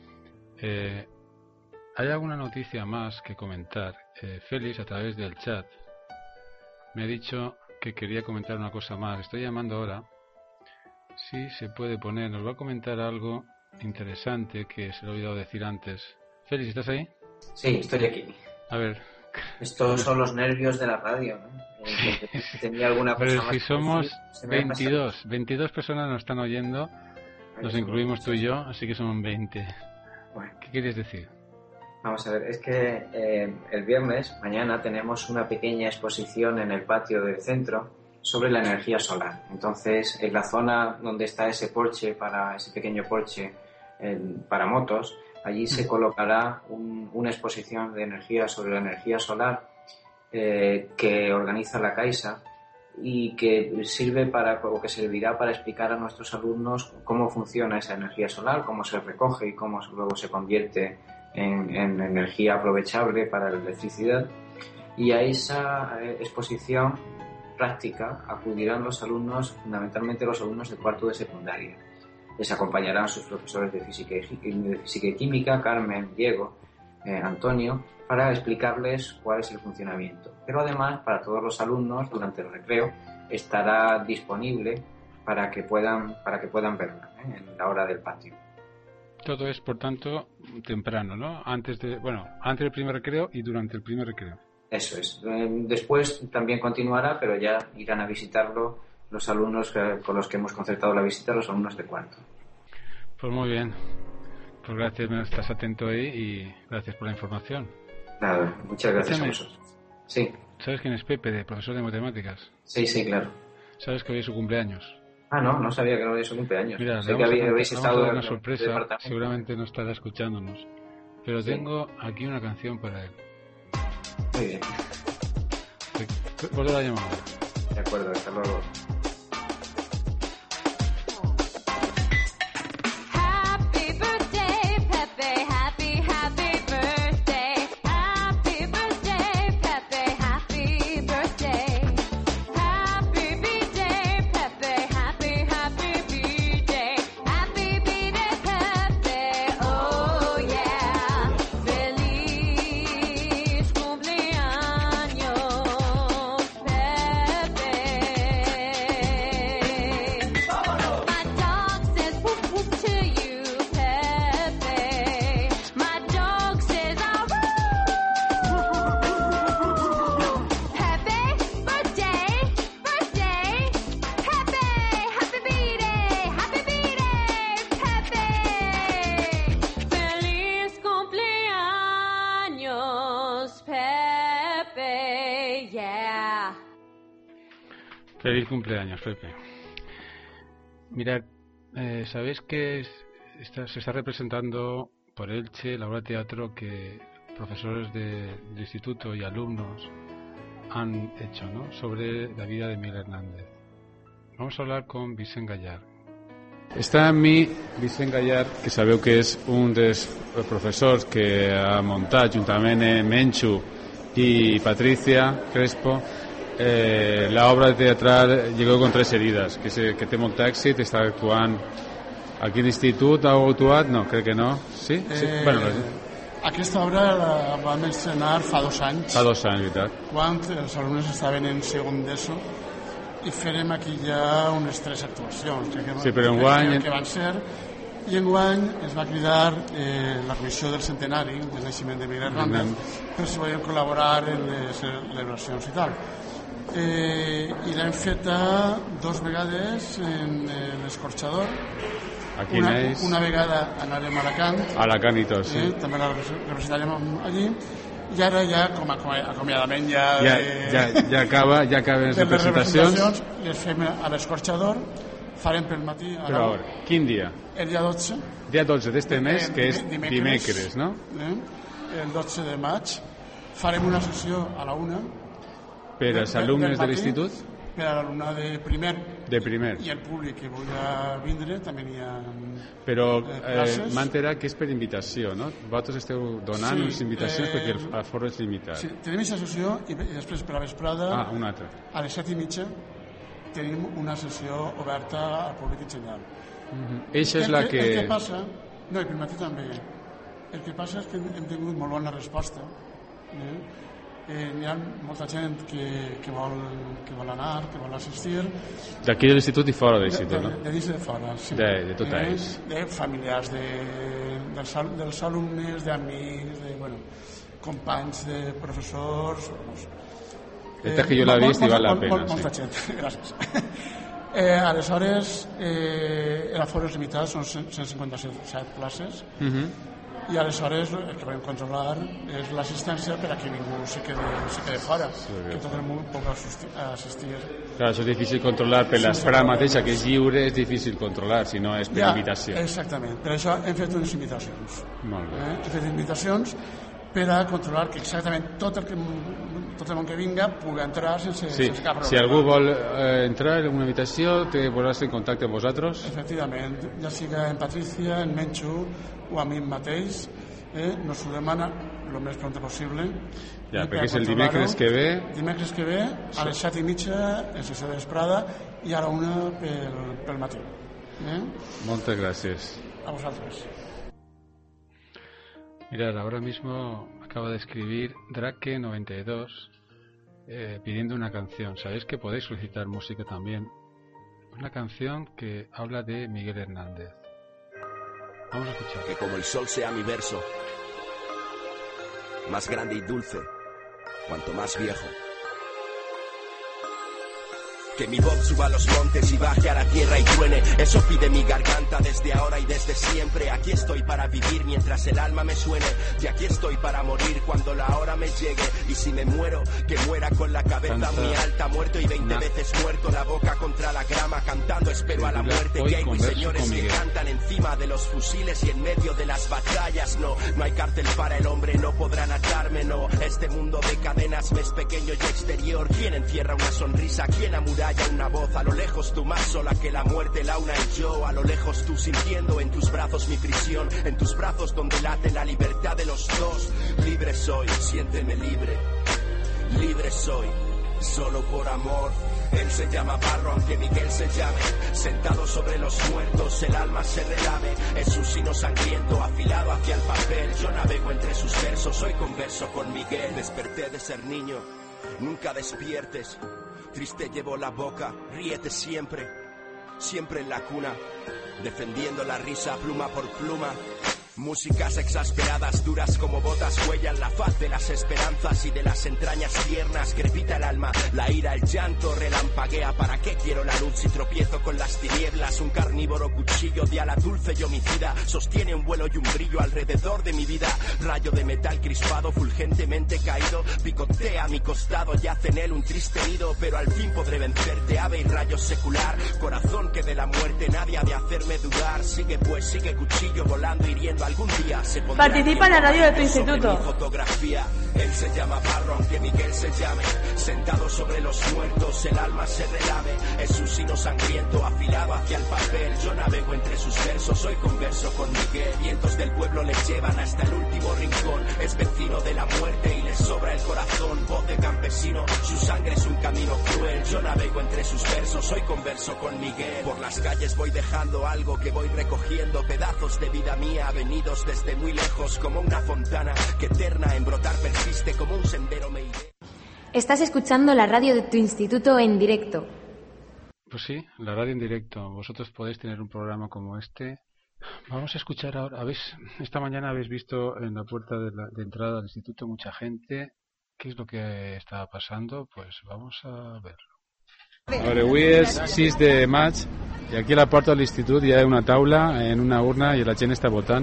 ¿Hay alguna noticia más que comentar? Félix, a través del chat, me ha dicho que quería comentar una cosa más. Estoy llamando ahora. Sí, se puede poner. Nos va a comentar algo interesante que se lo he olvidado decir antes. Félix, ¿estás ahí? Sí, estoy aquí. A ver. Estos son los nervios de la radio, ¿no? Tenía alguna cosa Pero más si somos 22 personas nos están oyendo, nos incluimos tú y yo, así que son 20. Bueno. ¿Qué quieres decir? Vamos a ver, es que el viernes, mañana, tenemos una pequeña exposición en el patio del centro sobre la energía solar. Entonces, en la zona donde está ese pequeño porche para motos, allí se colocará una exposición de energía sobre la energía solar que organiza la Caixa y que servirá para explicar a nuestros alumnos cómo funciona esa energía solar, cómo se recoge y cómo luego se convierte en energía aprovechable para la electricidad. Y a esa exposición práctica acudirán los alumnos, fundamentalmente los alumnos de cuarto de secundaria. Les acompañarán sus profesores de física y química, Carmen, Diego, Antonio, para explicarles cuál es el funcionamiento. Pero además, para todos los alumnos, durante el recreo, estará disponible para que puedan verla en la hora del patio. Todo es, por tanto, temprano, ¿no? Antes del primer recreo y durante el primer recreo. Eso es. Después también continuará, pero ya irán a visitarlo los alumnos con los que hemos concertado la visita, los alumnos de cuarto. Pues muy bien. Pues gracias, estás atento ahí y gracias por la información. Nada, muchas gracias a vosotros. Sí. ¿Sabes quién es Pepe, de profesor de matemáticas? Sí, claro. ¿Sabes que hoy es su cumpleaños? Ah, no sabía que no había su cumpleaños. Mira, sé que habéis estado una sorpresa, seguramente no estará escuchándonos. Pero tengo aquí una canción para él. Muy bien. Vuelvo a la llamada. De acuerdo, hasta luego. Feliz cumpleaños, Pepe. Mirad, ¿sabéis que se está representando por Elche la obra de teatro que profesores del instituto y alumnos han hecho, ¿no?, sobre la vida de Miguel Hernández? Vamos a hablar con Vicent Gallard. Està amb mi Vicent Gallard, que sabeu que és un dels professors que ha muntat juntament amb Menchu i Patricia Crespo l'obra teatral Llegó con tres heridas, que té molt èxit, està actuant aquí a l'institut. Heu actuat? No, crec que no. Sí? Bueno, aquesta obra la vam estrenar fa 2 anys. Fa 2 anys, veritat. Quan els alumnes estaven en segon d'ESO i farem aquí ja unes 3 actuacions. Sí, però enguany... Que van ser, i enguany es va cridar la comissió del centenari del naixement de Miguel Hernández per si volien col·laborar en les celebracions i tal. I l'hem feta 2 vegades en l'Escorxador. Una vegada anàrem a Alacant i tot, sí. També la representarem allí. I ara ja, com a acomiadament ja acaben les representacions. Les fem a l'Escorxador, farem pel matí. Però a veure, quin dia? El dia 12. Dia 12 d'este mes, que és dimecres, no? El 12 de maig. Farem una sessió a la 1. Per als alumnes de l'institut? Per a l'alumne de primer. De primer. I el públic que vulgui vindre també n'hi ha però m'ha enterat que és per invitació, no? Vosaltres esteu donant unes invitacions perquè el aforo és limitat. Sí, tenim aquesta sessió i després per la vesprada una altra. A les 7:30 tenim una sessió oberta al públic en general. Eixa és la que... El que passa... No, i per matí també. El que passa és que hem tingut molt bona resposta. Hi ha molta gent que vol anar, que vol assistir. D'aquí de l'institut i fora de l'institut, no? De dins i de fora, sí. De tot ells. De familiars, dels alumnes, d'amics, de companys, de professors. Esta que jo l'he vist i val la pena. Molta gent, gràcies. Aleshores, l'aforo és limitat, són 157 places. I aleshores el que vam controlar és l'assistència per a que ningú se quede fora, que tot el món pugui assistir. Clar, això és difícil controlar per l'esprà mateixa, que és lliure, és difícil controlar, si no és per invitació. Exactament, per això hem fet unes invitacions. Molt bé. Hem fet invitacions per a controlar que exactament tot el món que vinga pugui entrar sense cap problema. Si algú vol entrar en una habitació, te posaràs en contacte amb vosaltres? Efectivament, ja siga en Patricia, en Menchu o a mi mateix, nos ho demana el més pront possible. Ja, perquè és el dimecres que ve. Dimecres que ve, a les 7:30 en sessió de vesprada i a la 1 pel matí. Moltes gràcies. A vosaltres. Mirad, ahora mismo acaba de escribir Drake92 pidiendo una canción. Sabéis que podéis solicitar música también. Una canción que habla de Miguel Hernández. Vamos a escuchar. Que como el sol sea mi verso, más grande y dulce, cuanto más viejo. Que mi voz suba a los montes y baje a la tierra y truene. Eso pide mi garganta desde ahora y desde siempre. Aquí estoy para vivir mientras el alma me suene. Y aquí estoy para morir cuando la hora me llegue. Y si me muero, que muera con la cabeza muy alta. Muerto y 20 veces muerto, la boca contra la grama. Cantando espero a la muerte. Que hay ruiseñores que cantan encima de los fusiles y en medio de las batallas. No hay cárcel para el hombre, no podrán atarme, no. Este mundo de cadenas me es pequeño y exterior. ¿Quién encierra una sonrisa? ¿Quién amuralla una voz? A lo lejos tú más sola que la muerte, la una y yo. A lo lejos tú sintiendo en tus brazos mi prisión. En tus brazos donde late la libertad de los dos. Libre soy, siénteme libre. Libre soy, solo por amor. Él se llama Barro, aunque Miguel se llame. Sentado sobre los muertos, el alma se relame. Es un sino sangriento, afilado hacia el papel. Yo navego entre sus versos, hoy converso con Miguel. Desperté de ser niño, nunca despiertes. Triste llevo la boca, ríete siempre. Siempre en la cuna, defendiendo la risa pluma por pluma. Músicas exasperadas, duras como botas, huellan la faz de las esperanzas y de las entrañas tiernas. Crepita el alma, la ira, el llanto relampaguea. ¿Para qué quiero la luz si tropiezo con las tinieblas? Un carnívoro cuchillo de ala dulce y homicida sostiene un vuelo y un brillo alrededor de mi vida. Rayo de metal crispado, fulgentemente caído, picotea mi costado, yace en él un triste nido. Pero al fin podré vencerte, ave y rayo secular. Corazón que de la muerte nadie ha de hacerme dudar. Sigue pues, sigue cuchillo volando, hiriendo. Algún día se pondrá. Participa en la radio de tu instituto. Fotografía. Él se llama Barro, aunque Miguel se llame. Sentado sobre los muertos, el alma se relame. Es un sino sangriento, afilado hacia el papel. Yo navego entre sus versos, hoy converso con Miguel. Vientos del pueblo le llevan hasta el último rincón. Es vecino de la muerte y le sobra el corazón. Voz de campesino, su sangre es un camino cruel. Yo navego entre sus versos, hoy converso con Miguel. Por las calles voy dejando algo que voy recogiendo. Pedazos de vida mía, venidos desde muy lejos, como una fontana que eterna en brotar persiste, como un sendero me iré. Estás escuchando la radio de tu instituto en directo. Pues sí, la radio en directo. Vosotros podéis tener un programa como este. Vamos a escuchar ahora. Esta mañana habéis visto en la puerta de entrada del instituto mucha gente. ¿Qué es lo que estaba pasando? Pues vamos a verlo. Avui és 6 de maig i aquí a la porta de l'institut hi ha una taula en una urna i la gent està votant.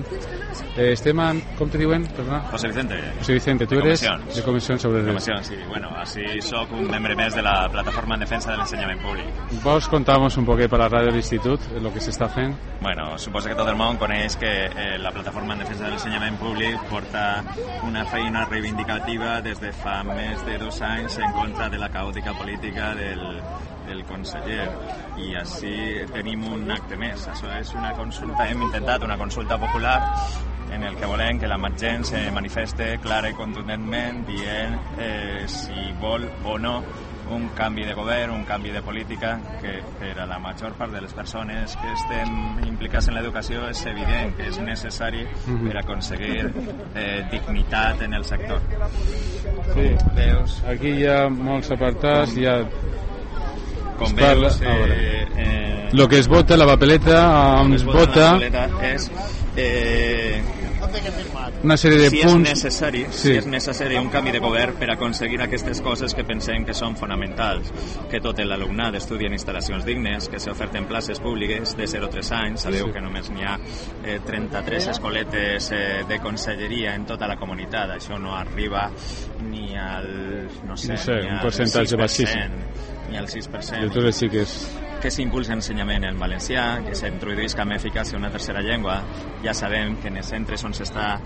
Estem en... Com te diuen? Perdona. José Vicente. José Vicente, tu eres de Comissió sobre... Comissió, sí. Bueno, así soc un membre més de la Plataforma en Defensa de l'Ensenyament Públic. Vols contar-nos un poquet per la ràdio de l'institut el que s'està fent? Bueno, suposo que tot el món coneix que la Plataforma en Defensa de l'Ensenyament Públic porta una feina reivindicativa des de fa més de 2 anys en contra de la caòtica política del conseller, i així tenim un acte més. Això és una consulta, hem intentat una consulta popular en el que volem que la gent se manifeste clara i contundentment dient si vol o no un canvi de govern, un canvi de política, que per a la major part de les persones que estem implicats en l'educació és evident que és necessari per aconseguir dignitat en el sector. Sí. Veus? Aquí hi ha molts apartats, hi ha... Com veus, lo que es vota, la papeleta on es vota és una sèrie de punts. Si és necessari un canvi de govern per aconseguir aquestes coses que pensem que són fonamentals, que tot l'alumnat estudi en instal·lacions dignes, que s'oferten places públiques de 0 a 3 anys. Sabeu que només n'hi ha 33 escoletes de conselleria en tota la comunitat. Això no arriba ni al, no sé, un percentatge baixíssim, ni al 6%. I tot sí que és... Que s'impulsa ensenyament en valencià, que s'introduïsca amb eficàcia una tercera llengua. Ja sabem que en els centres on s'està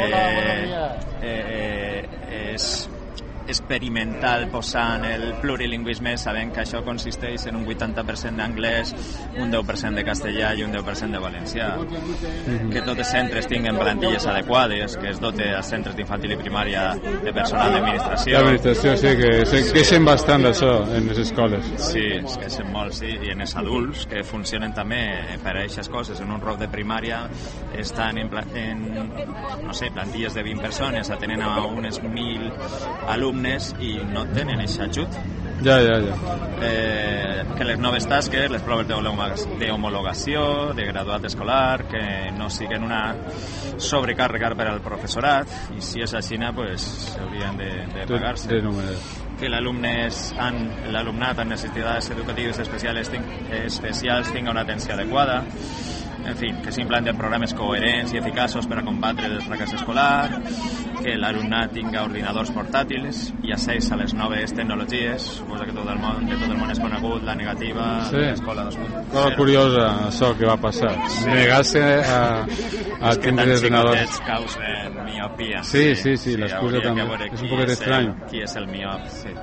és experimental posant el plurilingüisme, sabem que això consisteix en un 80% d'anglès, un 10% de castellà i un 10% de valencià. Que tots els centres tinguen plantilles adequades, que es dote als centres d'infantil i primària de personal d'administració. L'administració, sí, que se queixen bastant d'això en les escoles. Sí, es queixen molt, sí, i en els adults, que funcionen també per a aquestes coses. En un ROC de primària estan en no sé, plantilles de 20 persones, atenen a unes 1.000 alumnes i no tenen aquest ajut. Ja. Que les noves tasques, les proves d'homologació, de graduat escolar, que no siguin una sobrecàrrega per al professorat, i si és així, pues haurien de pagar-se. Que l'alumnat amb necessitats educatives especials tingui una atenció adequada. En fi, que s'implanten programes coherents i eficaços per a combatre el fracàs escolar, que l'alumnat tinga ordinadors portàtils i accés a les noves tecnologies. Suposa que tot el món és conegut la negativa de l'escola 2.0. Cosa curiosa, això que va passar. Negar-se a tindre ordinadors. És que tants causen miopia. Sí, l'excusa també. És un poquet estrany. Qui és el miop, sí.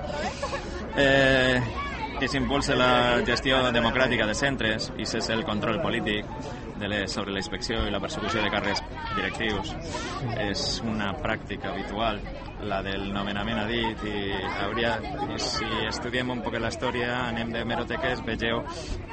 Que s'impulsa la gestió democràtica de centres i és el control polític sobre la inspecció i la persecució de càrrecs directius. És una pràctica habitual, la del nomenament a dit, i si estudiem un poc la història, anem de hemeroteques, vegeu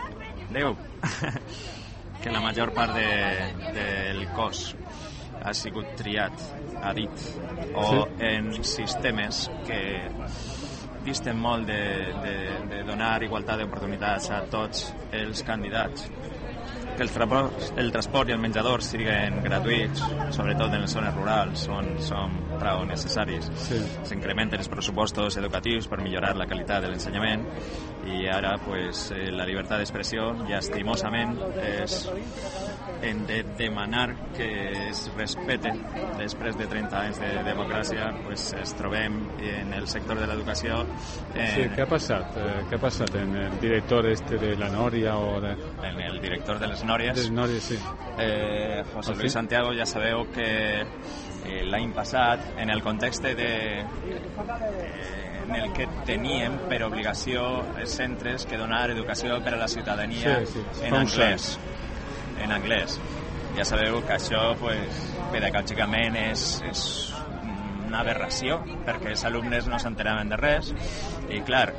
que la major part del cos ha sigut triat a dit o en sistemes que disten molt de donar igualtat d'oportunitats a tots els candidats. que el transport i el menjador siguin gratuïts, sobretot en les zones rurals, són prou necessaris. Sí. S'incrementen els pressupostos educatius per millorar la qualitat de l'ensenyament i ara pues, la llibertat d'expressió, llastimosament, hem de demanar que es respecte. Després de 30 anys de democràcia pues, ens trobem en el sector de l'educació. Sí, ¿qué ha passat en el director de la Noria o de... En el director de les Nòries. De les Nòries, sí. José Luis Santiago, ja sabeu que l'any passat, en el context en el que teníem per obligació els centres que donar educació per a la ciutadania en anglès. Ja sabeu que això pues, pedagògicament és una aberració perquè els alumnes no s'enteraven de res i clar,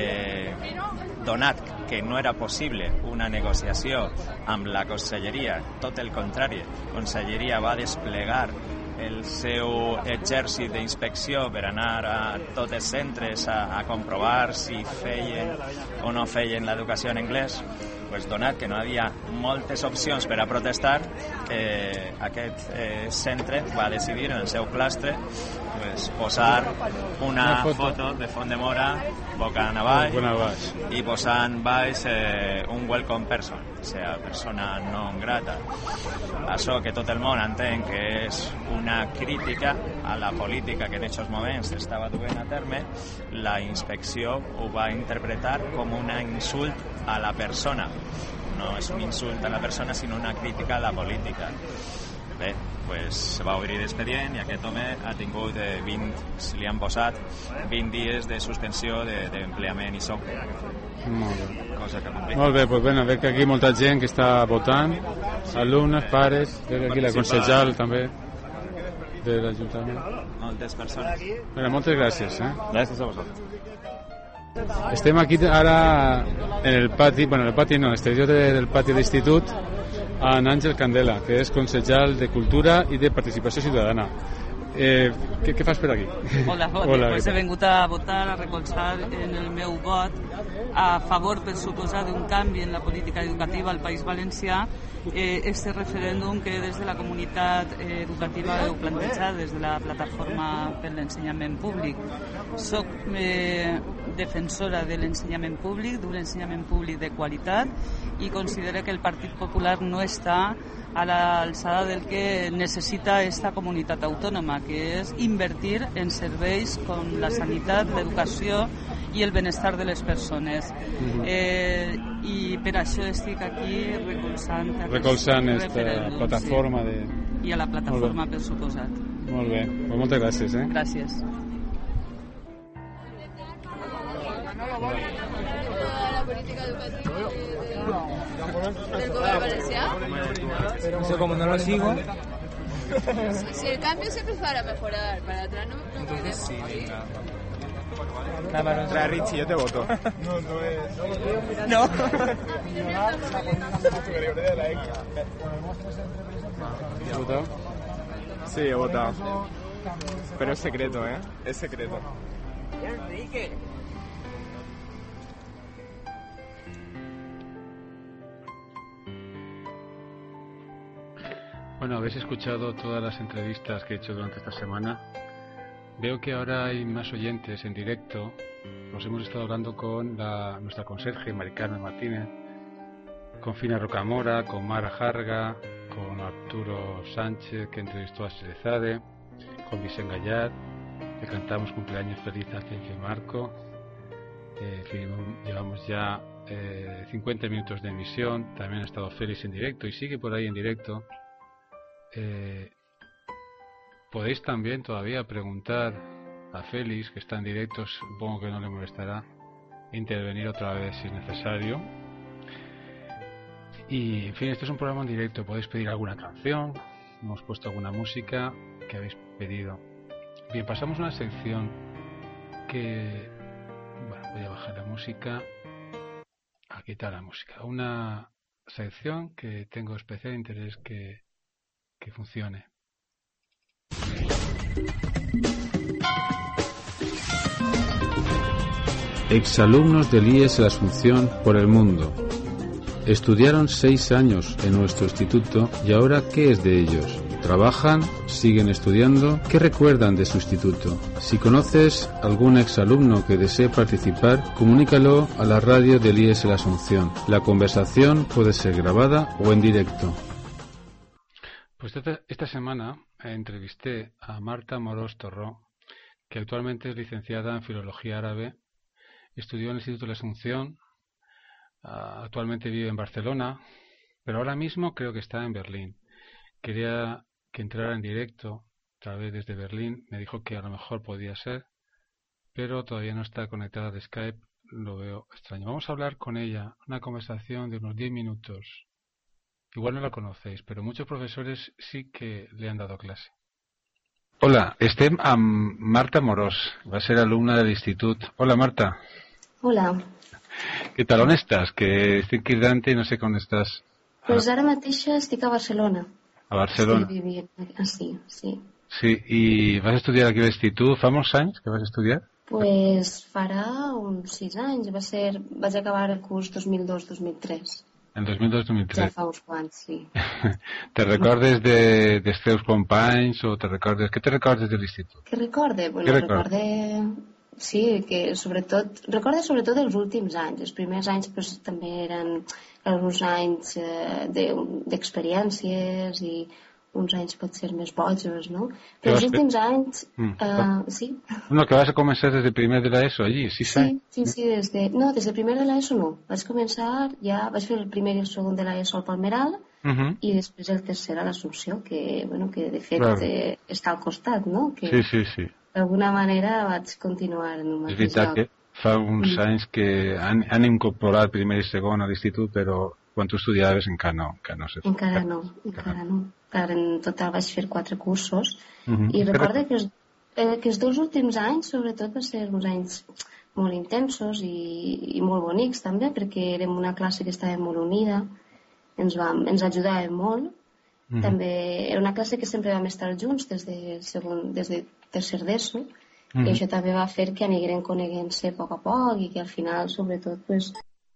donat que no era possible una negociació amb la Conselleria, tot el contrari, la Conselleria va desplegar el seu exèrcit d'inspecció per anar a tots els centres a comprovar si feien o no feien l'educació en anglès, pues, donat que no hi havia moltes opcions per a protestar, aquest centre va decidir en el seu clastre pues, posar una foto de Font de Mora boca en avall i posar en baix un welcome person, o sigui, persona non grata. Això que tot el món entén que és una crítica a la política que en aquests moments estava duent a terme, la inspecció ho va interpretar com un insult a la persona. No és un insult a la persona, sinó una crítica a la política. Bé, pues se va obrir l'expedient i aquest home ha tingut li han posat 20 dies de suspensió d'empleament i sou. Molt bé. Cosa que complica. Molt bé, pues veig que aquí hi ha molta gent que està votant, alumnes, pares, aquí la consellera també de l'Ajuntament. Moltes persones. Bueno, moltes gràcies. Gràcies a vosaltres. Estem aquí ara en el pati, bueno, el pati no, l'exterior del pati de l'institut, amb Àngel Candela, que és consellal de Cultura i de Participació Ciutadana. Què fas per aquí? Hola, pues he vengut a votar, a recolzar en el meu vot a favor, per suposar, d'un canvi en la política educativa al País Valencià, este referèndum que des de la comunitat educativa heu plantejat, des de la plataforma per l'ensenyament públic. Soc defensora de l'ensenyament públic, d'un ensenyament públic de qualitat, i considero que el Partit Popular no està a l'alçada del que necessita esta comunitat autònoma, que és invertir en serveis com la sanitat, l'educació i el benestar de les persones. I per això estic aquí recolzant esta plataforma de... i a la plataforma, per suposat. Molt bé, pues moltes gràcies. Gràcies. La política educativa del gobierno valenciano. Eso como no lo sigo. Si el cambio siempre es para mejorar, para atrás no entonces sí, venga. Nada más no entra Richie, yo te voto. No. ¿Has votado? Sí, he votado. Pero es secreto, ¿eh? Es secreto. Bueno, habéis escuchado todas las entrevistas que he hecho durante esta semana. Veo que ahora hay más oyentes en directo. Nos hemos estado hablando con nuestra conserje, Mari Carmen Martínez, con Fina Rocamora, con Mara Jarga, con Arturo Sánchez, que entrevistó a Serezade, con Vicente Gallar, que cantamos cumpleaños feliz a Ciencia y Marco. Llevamos ya 50 minutos de emisión. También ha estado Félix en directo y sigue por ahí en directo. Podéis también todavía preguntar a Félix, que está en directo, supongo que no le molestará intervenir otra vez si es necesario. Y en fin, este es un programa en directo, podéis pedir alguna canción, hemos puesto alguna música que habéis pedido. Bien, pasamos a una sección que... Bueno, voy a bajar la música, a quitar la música. Una sección que tengo especial interés que funcione. Exalumnos del IES La Asunción por el mundo. Estudiaron 6 años en nuestro instituto y ahora ¿qué es de ellos? ¿Trabajan? ¿Siguen estudiando? ¿Qué recuerdan de su instituto? Si conoces algún exalumno que desee participar, comunícalo a la radio del IES La Asunción. La conversación puede ser grabada o en directo. Pues esta semana entrevisté a Marta Morós Torró, que actualmente es licenciada en Filología Árabe, estudió en el Instituto de la Asunción, actualmente vive en Barcelona, pero ahora mismo creo que está en Berlín. Quería que entrara en directo, tal vez desde Berlín, me dijo que a lo mejor podía ser, pero todavía no está conectada de Skype, lo veo extraño. Vamos a hablar con ella, una conversación de unos 10 minutos. Igual no la conocéis, pero muchos profesores sí que le han dado clase. Hola, estem amb Marta Morós, va ser alumna del institut. Hola, Marta. Hola. Què tal, on estàs? Que estic cridant i no sé on estàs. Pues ara mateix estic a Barcelona. A Barcelona? Estic vivint sí. Sí, i vas estudiar aquí a l'institut? Fa molts anys que vas estudiar? Pues farà uns 6 anys. Vaig acabar el curs 2002-2003. En 2002-2003. Ja fa uns quants, sí. Te recordes dels teus companys o què te recordes de l'institut? Què recorde? Bueno, recorde... Sí, que recorde sobretot els últims anys. Els primers anys pues, també eren alguns anys d'experiències i uns anys potser més bojos, no? Però els últims anys... sí. No, que vas a començar des de primer de l'ESO allí, sí? Sí, des de primer de l'ESO no. Vaig començar, vaig fer el primer i el segon de l'ESO al Palmeral i després el tercer a l'Assumpció, que de fet està al costat, no? Sí. D'alguna manera vaig continuar en el mateix lloc. És veritat que fa uns anys que han incorporat primer i segon a l'institut, però quan tu estudiaves encara no. Encara no. En total vaig fer 4 cursos i recordo que els 2 últims anys sobretot van ser uns anys molt intensos i molt bonics també, perquè érem una classe que estava molt unida, ens ajudàvem molt. També era una classe que sempre vam estar junts des de tercer d'ESO i això també va fer que anirem coneguent-se a poc a poc i que al final, sobretot, pues...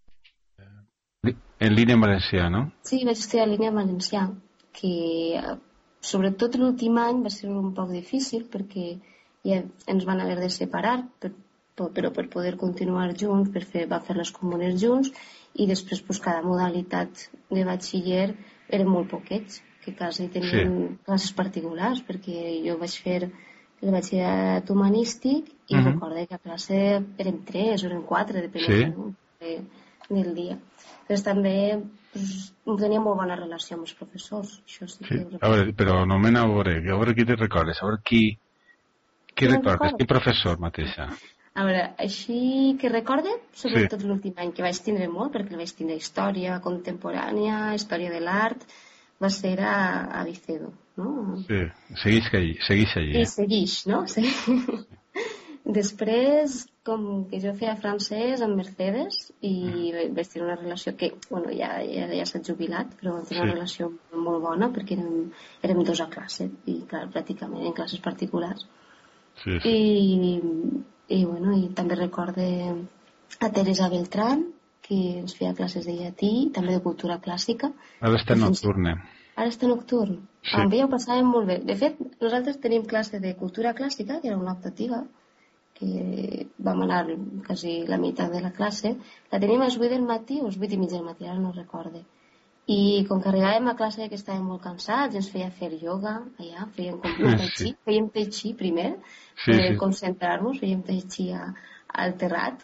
En línia en valencià, no? Sí, vaig estudiar en línia en valencià, que sobretot l'últim any va ser un poc difícil perquè ja ens van haver de separar, però per poder continuar junts, va fer les comunes junts i després pues, cada modalitat de batxiller eren molt poquets, que quasi tenien classes particulars, perquè jo vaig fer el batxillerat humanístic i recordo que a classe érem 3 o érem 4, depenent del dia. Però també tenia molt bona relació amb els professors. Això sí que a veure, però només a veure qui te recordes, a veure qui recordes, quin professor mateixa. A veure, així que recorde, sobretot l'últim any que vaig tindre molt, perquè vaig tindre història contemporània, història de l'art, va ser a Vicedo, no? Sí, segueix allí. I segueix, no? Sí. Després, com que jo feia francès amb Mercedes i vaig tenir una relació que, bueno, ja s'ha jubilat, però vam tenir una relació molt bona perquè érem 2 a classe i, clar, pràcticament en classes particulars. I també recorde a Teresa Beltrán, que ens feia classes de llatí, també de cultura clàssica. Ara està nocturn. Ara està nocturn. Amb ella ho passàvem molt bé. De fet, nosaltres tenim classe de cultura clàssica, que era una optativa, que vam anar quasi la meitat de la classe. La teníem a les 8 del matí o a les 8 i mitja del matí, ara no recorde. I com que arribàvem a classe que estàvem molt cansats, ens feia fer ioga, allà, fèiem tai chi primer, per concentrar-nos, fèiem tai chi al terrat.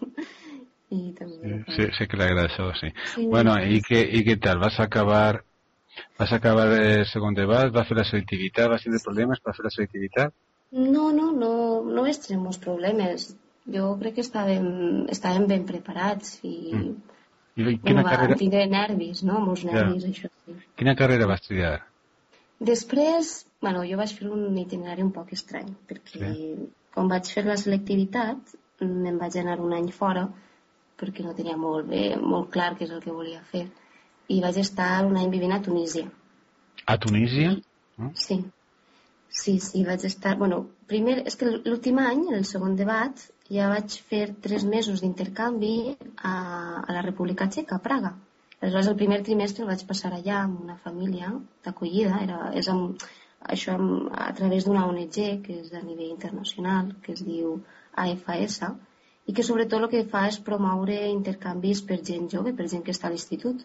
Sí que l'agrada això, sí. Bueno, i què tal? Vas acabar el segon debat? Vas fer la selectivitat? Vas tindre problemes per fer la selectivitat? No vaig tenir molts problemes. Jo crec que estàvem ben preparats i vam tindre nervis, no? Molts nervis, això sí. Quina carrera vas estudiar? Després, jo vaig fer un itinerari un poc estrany, perquè quan vaig fer la selectivitat me'n vaig anar un any fora perquè no tenia molt clar què és el que volia fer. I vaig estar un any vivint a Tunísia. A Tunísia? Sí. Sí, vaig estar... Primer, és que l'últim any, en el segon debat, ja vaig fer 3 mesos d'intercanvi a la República Txeca, a Praga. Aleshores, el primer trimestre el vaig passar allà amb una família d'acollida, això a través d'una ONG que és a nivell internacional, que es diu AFS, i que sobretot el que fa és promoure intercanvis per gent jove, per gent que està a l'institut.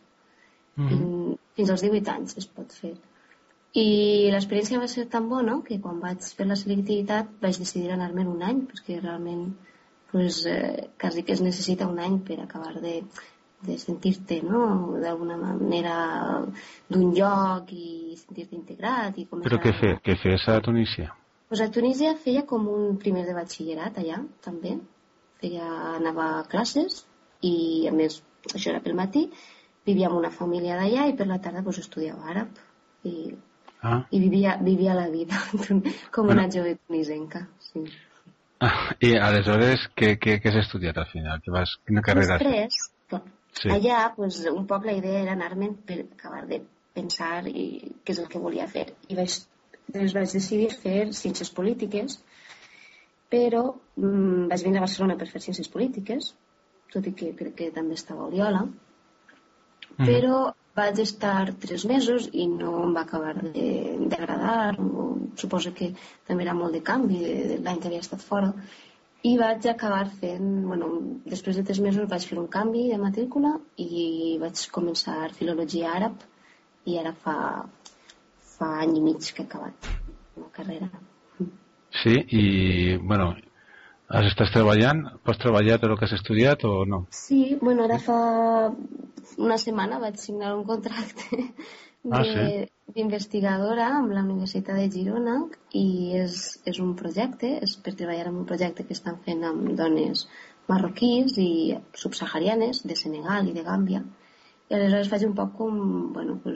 Fins als 18 anys es pot fer. I l'experiència va ser tan bona que quan vaig fer la selectivitat vaig decidir anar-me'n un any, perquè realment quasi que es necessita un any per acabar de sentir-te, no?, d'alguna manera d'un lloc i sentir-te integrat. Però què fes a Tunísia? Pues a Tunísia feia com un primer de batxillerat allà, també. Anava a classes i, a més, això era pel matí, vivia amb una família d'allà i per la tarda estudiava àrab i vivia la vida com una jove tunisenca. Sí. I aleshores, què has estudiat al final? Quina carrera? Després, allà, un poc la idea era anar-me'n per acabar de pensar què és el que volia fer. I vaig decidir fer ciències polítiques, però vaig vindre a Barcelona per fer ciències polítiques, tot i que perquè també estava a Oriola, però vaig estar 3 mesos i no em va acabar d'agradar. Suposo que també era molt de canvi de l'any que havia estat fora, i vaig acabar fent, després de 3 mesos vaig fer un canvi de matrícula i vaig començar filologia àrab, i ara fa any i mig que he acabat la carrera. Sí, i, estàs treballant? Pots treballar tot el que has estudiat o no? Sí, ara fa una setmana vaig signar un contracte d'investigadora amb la Universitat de Girona i és un projecte, és per treballar en un projecte que estan fent amb dones marroquís i subsaharianes de Senegal i de Gàmbia, i aleshores faig un poc com,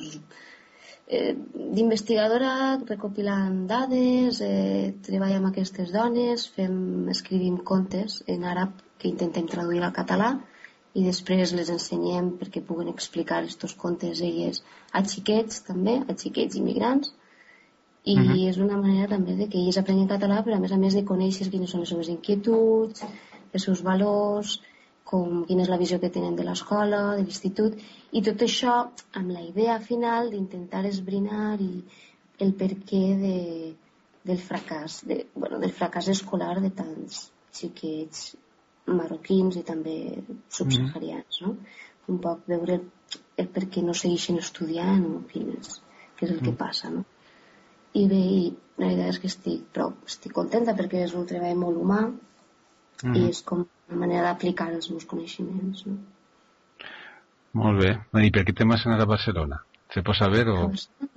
d'investigadora, recopilant dades, treballo amb aquestes dones, escrivim contes en àrab que intentem traduir al català i després les ensenyem perquè puguen explicar aquests contes elles a xiquets també, a xiquets immigrants, i és una manera també de que ells aprenguin català, però a més de conèixer quines són les seves inquietuds, els seus valors, quina és la visió que tenen de l'escola, de l'institut, i tot això amb la idea final d'intentar esbrinar el perquè del fracàs escolar de tants xiquets marroquins i també subsaharians, no? Un poc veure el per què no segueixen estudiant o què és el que passa, no? I bé, la veritat és que estic contenta perquè és un treball molt humà i és com una manera d'aplicar els meus coneixements, no? Molt bé. I per què t'has anat a Barcelona? Se pot saber o...?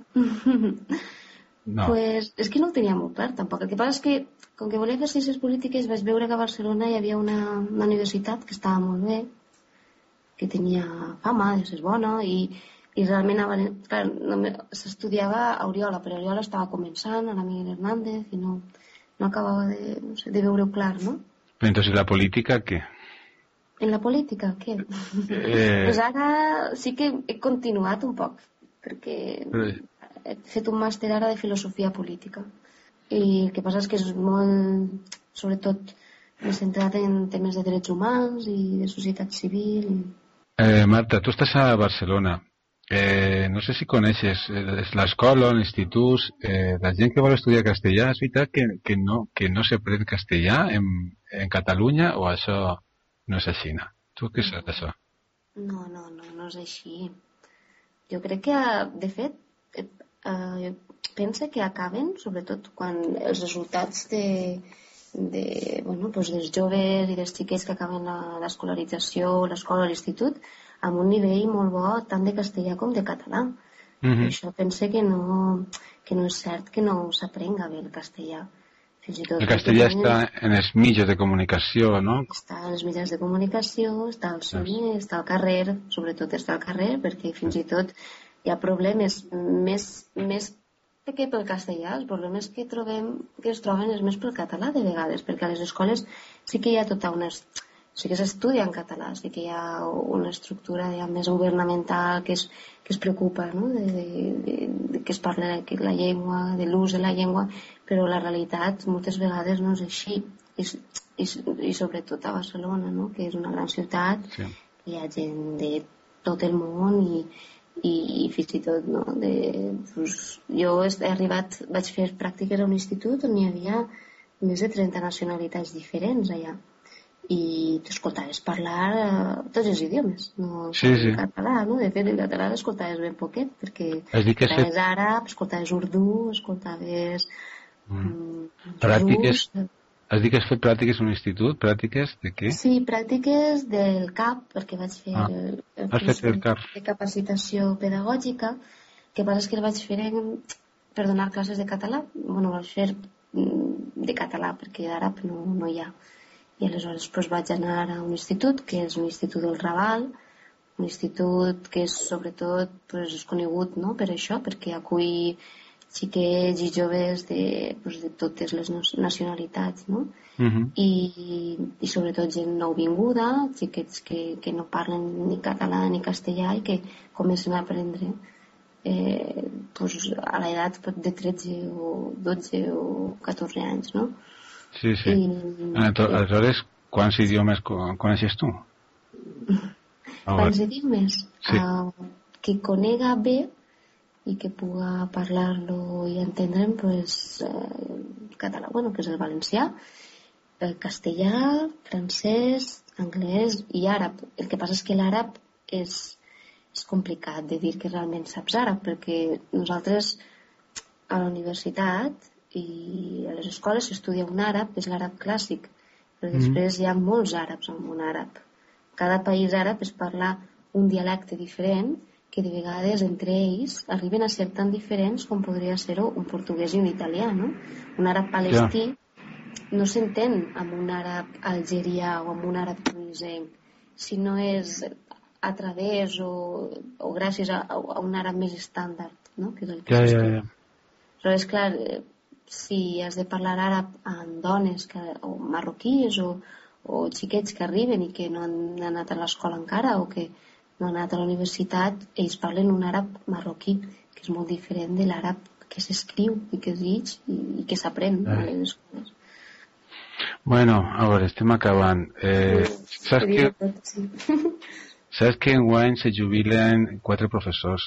No. Pues és que no ho tenia molt clar, tampoc. El que passa és que, com que volia fer ciències polítiques, vaig veure que a Barcelona hi havia una universitat que estava molt bé, que tenia fama de ser bona, i realment s'estudiava a Oriola, però Oriola estava començant, a la Miguel Hernández, i no acabava de veure-ho clar, no? Però entonces, ¿la política qué? En la política, què? Pues ara sí que he continuat un poc, perquè he fet un màster ara de filosofia política. I el que passa és que és molt, sobretot, més centrat en temes de drets humans i de societat civil. Marta, tu estàs a Barcelona. No sé si coneixes l'escola, l'institut, la gent que vol estudiar castellà, és veritat que no s'aprèn castellà en Catalunya, o això no és així? Tu què saps d'això? No és així. Jo crec que, de fet, pensa que acaben, sobretot quan els resultats dels joves i dels xiquets que acaben l'escolarització, l'escola o l'institut, amb un nivell molt bo tant de castellà com de català. Això pensa que no és cert que no s'aprenga bé el castellà. El castellà està en els mitjans de comunicació, no? Està en els mitjans de comunicació, està al cine, està al carrer, sobretot està al carrer, perquè fins i tot hi ha problemes més que pel castellà, els problemes que es troben és més pel català de vegades, perquè a les escoles sí que hi ha sí que s'estudia en català, sí que hi ha una estructura més governamental que es preocupa, no? de que es parla la llengua, de l'ús de la llengua, però la realitat moltes vegades no és així, i sobretot a Barcelona, no? Que és una gran ciutat, hi ha gent tot el món i fins i tot, no? Jo vaig fer pràctiques a un institut on hi havia més de 30 nacionalitats diferents allà, i t'escoltaves parlar tots els idiomes, no el català, no? De fet, el català l'escoltaves ben poquet, perquè escoltaves àrab, escoltaves urdú, escoltaves pràctiques. Has dit que has fet pràctiques a un institut? Pràctiques de què? Sí, pràctiques del CAP, perquè vaig fer el CAP de capacitació pedagògica. El que passa és que el vaig fer per donar classes de català. Bueno, vaig fer de català, perquè d'àrab no hi ha. I aleshores vaig anar a un institut, que és un institut del Raval, un institut que és sobretot és conegut per això, perquè acull xiquets i joves de totes les nacionalitats, no? I sobretot gent nouvinguda, xiquets que no parlen ni català ni castellà i que comencen a aprendre a l'edat de 13 o 12 o 14 anys, no? Sí. Aleshores, quants idiomes coneixes tu? Quants idiomes? Que conega bé i que puga parlar-lo i entendre'm, català, que és el valencià, el castellà, francès, anglès i àrab. El que passa és que l'àrab és complicat de dir que realment saps àrab, perquè nosaltres a la universitat i a les escoles s'estudia un àrab, que és l'àrab clàssic, però després hi ha molts àrabs en un àrab. Cada país àrab es parla un dialecte diferent, que de vegades entre ells arriben a ser tan diferents com podria ser-ho un portuguès i un italià, no? Un àrab palestí no s'entén amb un àrab algerià o amb un àrab tunisenc, si no és a través o gràcies a un àrab més estàndard, no? Que és el que però és clar, si has de parlar àrab amb dones o marroquís o xiquets que arriben i que no han anat a l'escola encara o que no han anat a la universitat, ells parlen un àrab marroquí, que és molt diferent de l'àrab que s'escriu i que es llig i que s'aprèn a les escoles. Bueno, a veure, estem acabant. Saps que enguany se jubilen 4 professors?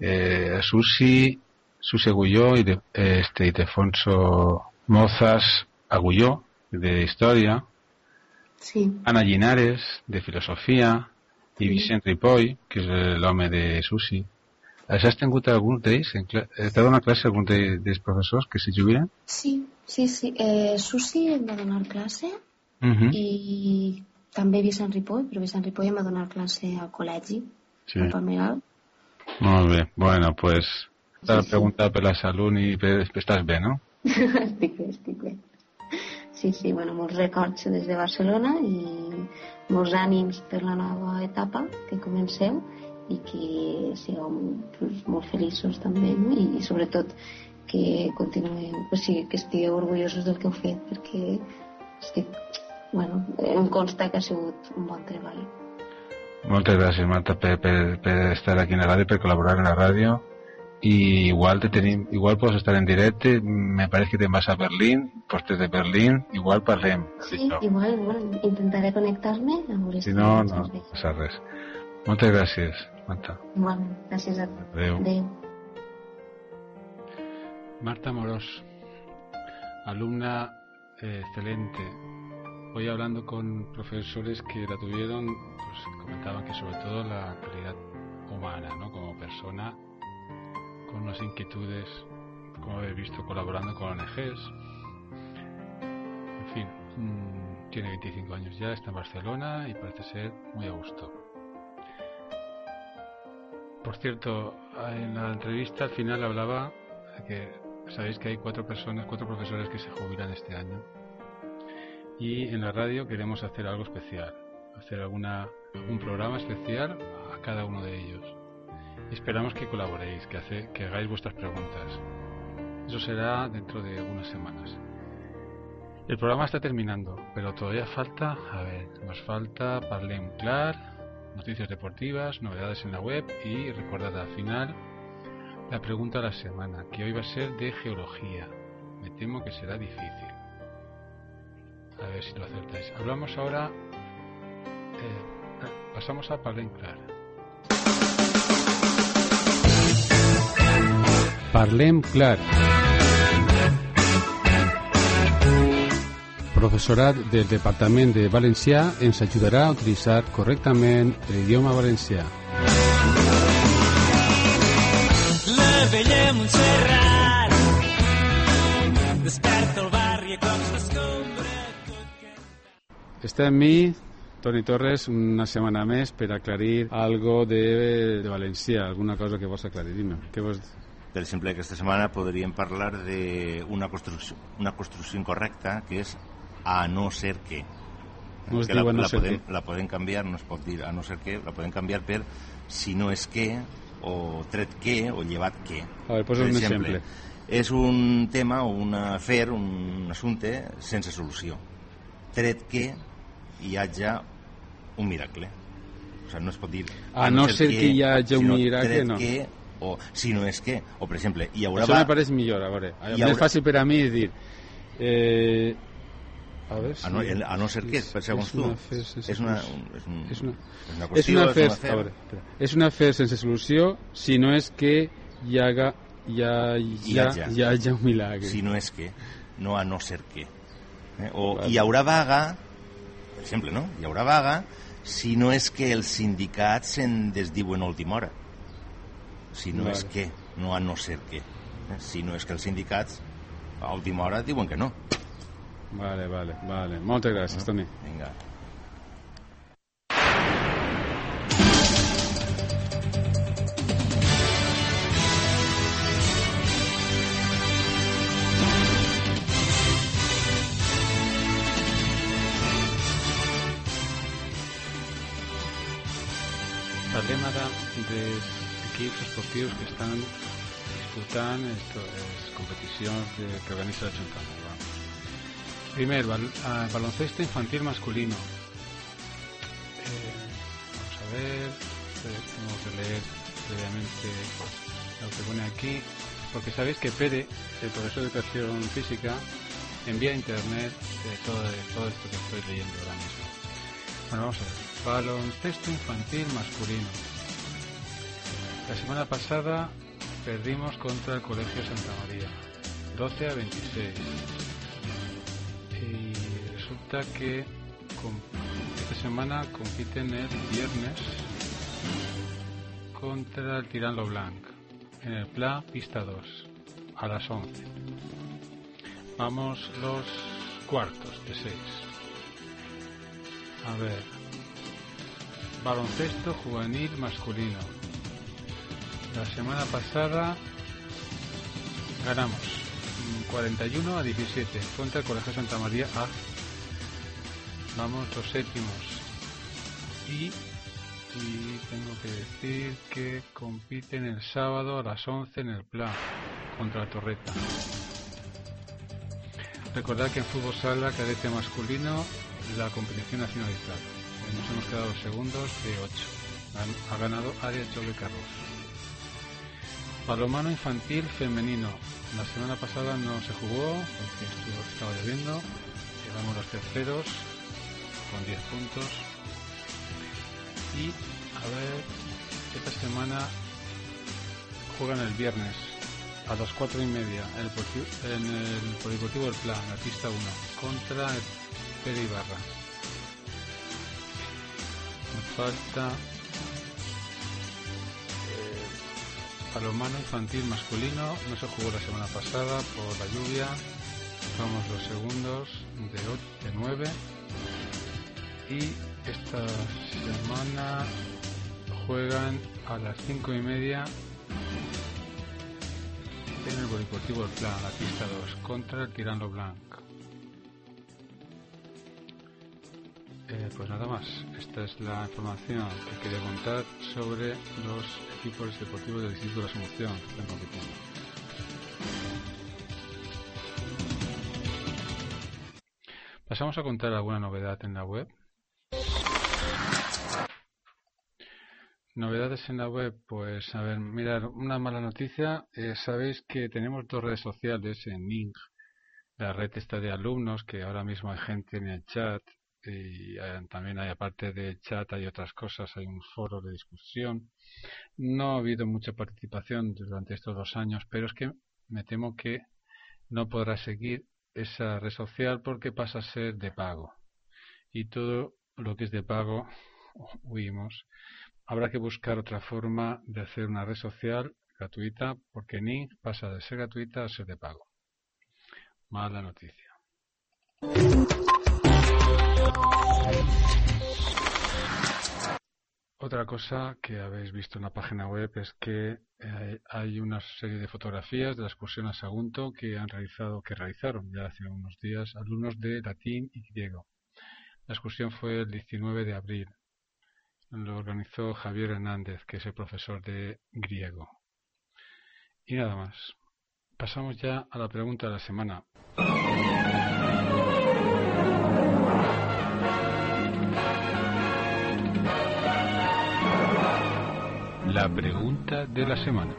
Susi Agulló i Ildefonso Mozas Agulló, de Història, Ana Linares, de Filosofia, i Vicent Ripoll, que és l'home de Susi. Has tingut algun d'ells? T'ha donat classe algun dels professors que se jubilen? Sí. Susi em va donar classe i també Vicent Ripoll, però Vicent Ripoll em va donar classe al col·legi, al Palmeral. Molt bé, bueno, pues t'ha preguntat per la salut i estàs bé, no? Estic bé. Sí, bueno, molts records des de Barcelona i molts ànims per la nova etapa que comenceu i que sigueu molt feliços també, no? I sobretot que continuem, que estigueu orgullosos del que heu fet, perquè em consta que ha sigut un bon treball. Moltes gràcies, Marta, per estar aquí en la ràdio, per col·laborar en la ràdio. Y igual puedes estar en directo, me parece que te vas a Berlín, pues desde Berlín igual parlem. Sí, igual, intentaré conectar-me. Si no passa res. Moltes gràcies, Marta. Igualment, gràcies a tu. Adéu. Marta Morós, alumna excelente. Hoy hablando con profesores que la tuvieron, pues comentaban que sobre todo la calidad humana, ¿no? Como persona, con unas inquietudes, como habéis visto, colaborando con ONGs. En fin, tiene 25 años ya, está en Barcelona y parece ser muy a gusto. Por cierto, en la entrevista al final hablaba de que sabéis que hay 4 profesores que se jubilan este año. Y en la radio queremos hacer algo especial, hacer un programa especial a cada uno de ellos. Esperamos que colaboréis, que hagáis vuestras preguntas. Eso será dentro de unas semanas. El programa está terminando, pero todavía nos falta Parlem Clar, noticias deportivas, novedades en la web y recordad al final la pregunta de la semana, que hoy va a ser de geología. Me temo que será difícil. A ver si lo acertáis. Pasamos a Parlem Clar. Parlem clar. Professorat del Departament de Valencià ens ajudarà a utilitzar correctament l'idioma valencià. La vella Montserrat desperta el barri a cops d'escombra. Està amb mi Toni Torres una setmana més per aclarir algo de valencià, alguna cosa que vols aclarir. Dime, què vols dir? Per exemple, aquesta setmana podríem parlar d'una construcció incorrecta, que és a no ser que. No es diu a no ser que. La podem canviar, no es pot dir a no ser que, la podem canviar per si no és que, o tret que, o llevat que. A veure, posa un exemple. És un tema o un afer, un assumpte sense solució. Tret que hi hagi un miracle. O sigui, no es pot dir a no ser que hi hagi un miracle, no. Que, o si no és que, o per exemple, hi haurà... Això me pareix millor, a veure. Més fàcil per a mi és dir... a veure si... A no ser que, per segons tu. És una qüestió, és un afer. A veure, és un afer sense solució si no és que hi hagi un milagre. Si no és que, no a no ser que. O hi haurà vaga, per exemple, no? Hi haurà vaga si no és que els sindicats se'n desdiuen a última hora. Si no és que, no a no ser que. Si no és que els sindicats a última hora diuen que no. Vale. Moltes gràcies, Toni. Vinga. Parlem ara dels equips esportius que estan disputant les competicions que organitza l'Ajuntament. Primer, baloncesto infantil masculino. Vamos a ver, tengo que leer previamente lo que pone aquí, porque sabéis que Pere, el profesor de educación física, envía a internet todo esto que estoy leyendo ahora mismo. Bueno, vamos a ver. Baloncesto infantil masculino. La semana pasada perdimos contra el Colegio Santa María, 12-26. Y resulta que esta semana compiten el viernes contra el Tirant lo Blanc, en el Pla Pista 2, a las 11. Vamos los cuartos de 6. A ver. Baloncesto juvenil masculino. La semana pasada ganamos 41-17 contra el Colegio Santa María A. Vamos los séptimos. Y tengo que decir que compiten el sábado a las 11 en el Pla contra la Torreta. Recordad que en fútbol sala cadete masculino la competición ha finalizado. Nos hemos quedado segundos de 8. Ha ganado Arias Jove Carros. Balonmano infantil femenino. La semana pasada no se jugó porque estaba lloviendo. Llevamos los terceros con 10 puntos. Y a ver, esta semana juegan el viernes a las 4:30 en el Polideportivo del Pla, en la pista 1, contra el Pere Ibarra. Me falta balonmano infantil masculino, no se jugó la semana pasada por la lluvia. Vamos los segundos de 9 y esta semana juegan a las 5:30 en el Polideportivo del Pla, la pista 2, contra el Tirant lo Blanc. Pues nada más, esta es la información que quería contar sobre los equipos deportivos del Distrito de la Asunción que están compitiendo. Pasamos a contar alguna novedad en la web. Novedades en la web, pues a ver, mirad, una mala noticia, sabéis que tenemos 2 redes sociales en Ning, la red esta de alumnos, que ahora mismo hay gente en el chat y también hay, aparte de chat, hay otras cosas, hay un foro de discusión. No ha habido mucha participación durante estos 2 años, pero es que me temo que no podrá seguir esa red social porque pasa a ser de pago. Y todo lo que es de pago, huimos. Habrá que buscar otra forma de hacer una red social gratuita, porque Ning pasa de ser gratuita a ser de pago. Mala noticia. Otra cosa que habéis visto en la página web es que hay una serie de fotografías de la excursión a Sagunto que realizaron ya hace unos días alumnos de latín y griego. La excursión fue el 19 de abril. Lo organizó Javier Hernández, que es el profesor de griego. Y nada más. Pasamos ya a la pregunta de la semana. La pregunta de la semana.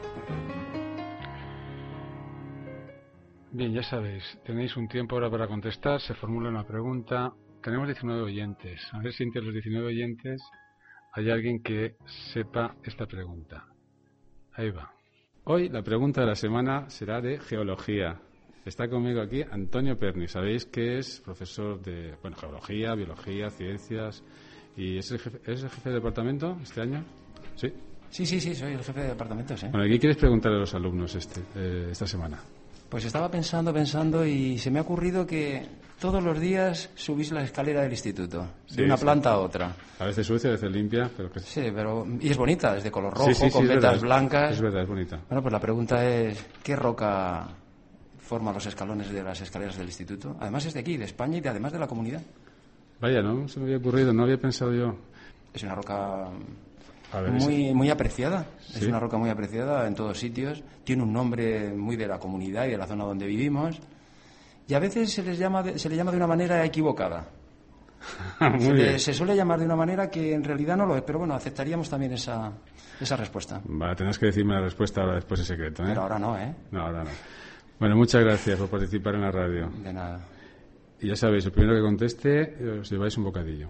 Bien, ya sabéis, tenéis un tiempo ahora para contestar, se formula una pregunta. Tenemos 19 oyentes. A ver si entre los 19 oyentes hay alguien que sepa esta pregunta. Ahí va. Hoy la pregunta de la semana será de geología. Está conmigo aquí Antonio Perni. Sabéis que es profesor de geología, biología, ciencias. ¿Y es el jefe de departamento este año? ¿Sí? Sí, soy el jefe de departamento, sí. Bueno, ¿qué quieres preguntarle a los alumnos esta semana? Pues estaba pensando y se me ha ocurrido que todos los días subís la escalera del instituto, de una planta a otra. A veces sucia, a veces limpia, pero... Sí, y es bonita, es de color rojo, con vetas blancas. Es verdad, es bonita. Bueno, pues la pregunta es, ¿qué roca forma los escalones de las escaleras del instituto? Además es de aquí, de España y además de la comunidad. Vaya, no se me había ocurrido, no había pensado yo. Es una roca... muy apreciada, ¿sí? Es una roca muy apreciada en todos sitios, tiene un nombre muy de la comunidad y de la zona donde vivimos, y a veces se le llama de una manera equivocada. Se suele llamar de una manera que en realidad no lo es, pero bueno, aceptaríamos también esa respuesta. Vale, tendrás que decirme la respuesta ahora después en secreto, ¿eh? Pero ahora no, ¿eh? No, ahora no. Bueno, muchas gracias por participar en la radio. De nada. Y ya sabéis, el primero que conteste os lleváis un bocadillo.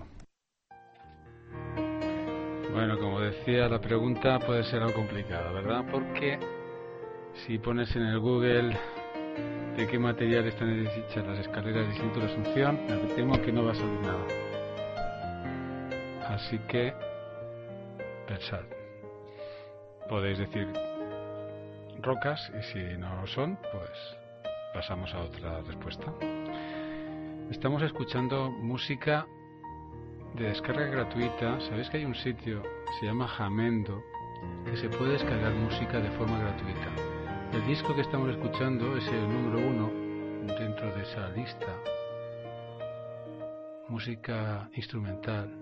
Bueno, como decía, la pregunta puede ser algo complicada, ¿verdad? Porque si pones en el Google de qué material están hechas las escaleras del Instituto de la Asunción, me temo que no va a salir nada. Así que, pensad. Podéis decir rocas y si no lo son, pues pasamos a otra respuesta. Estamos escuchando música de descarga gratuita. Sabéis que hay un sitio, se llama Jamendo, que se puede descargar música de forma gratuita. El disco que estamos escuchando es el número 1 dentro de esa lista. Música instrumental.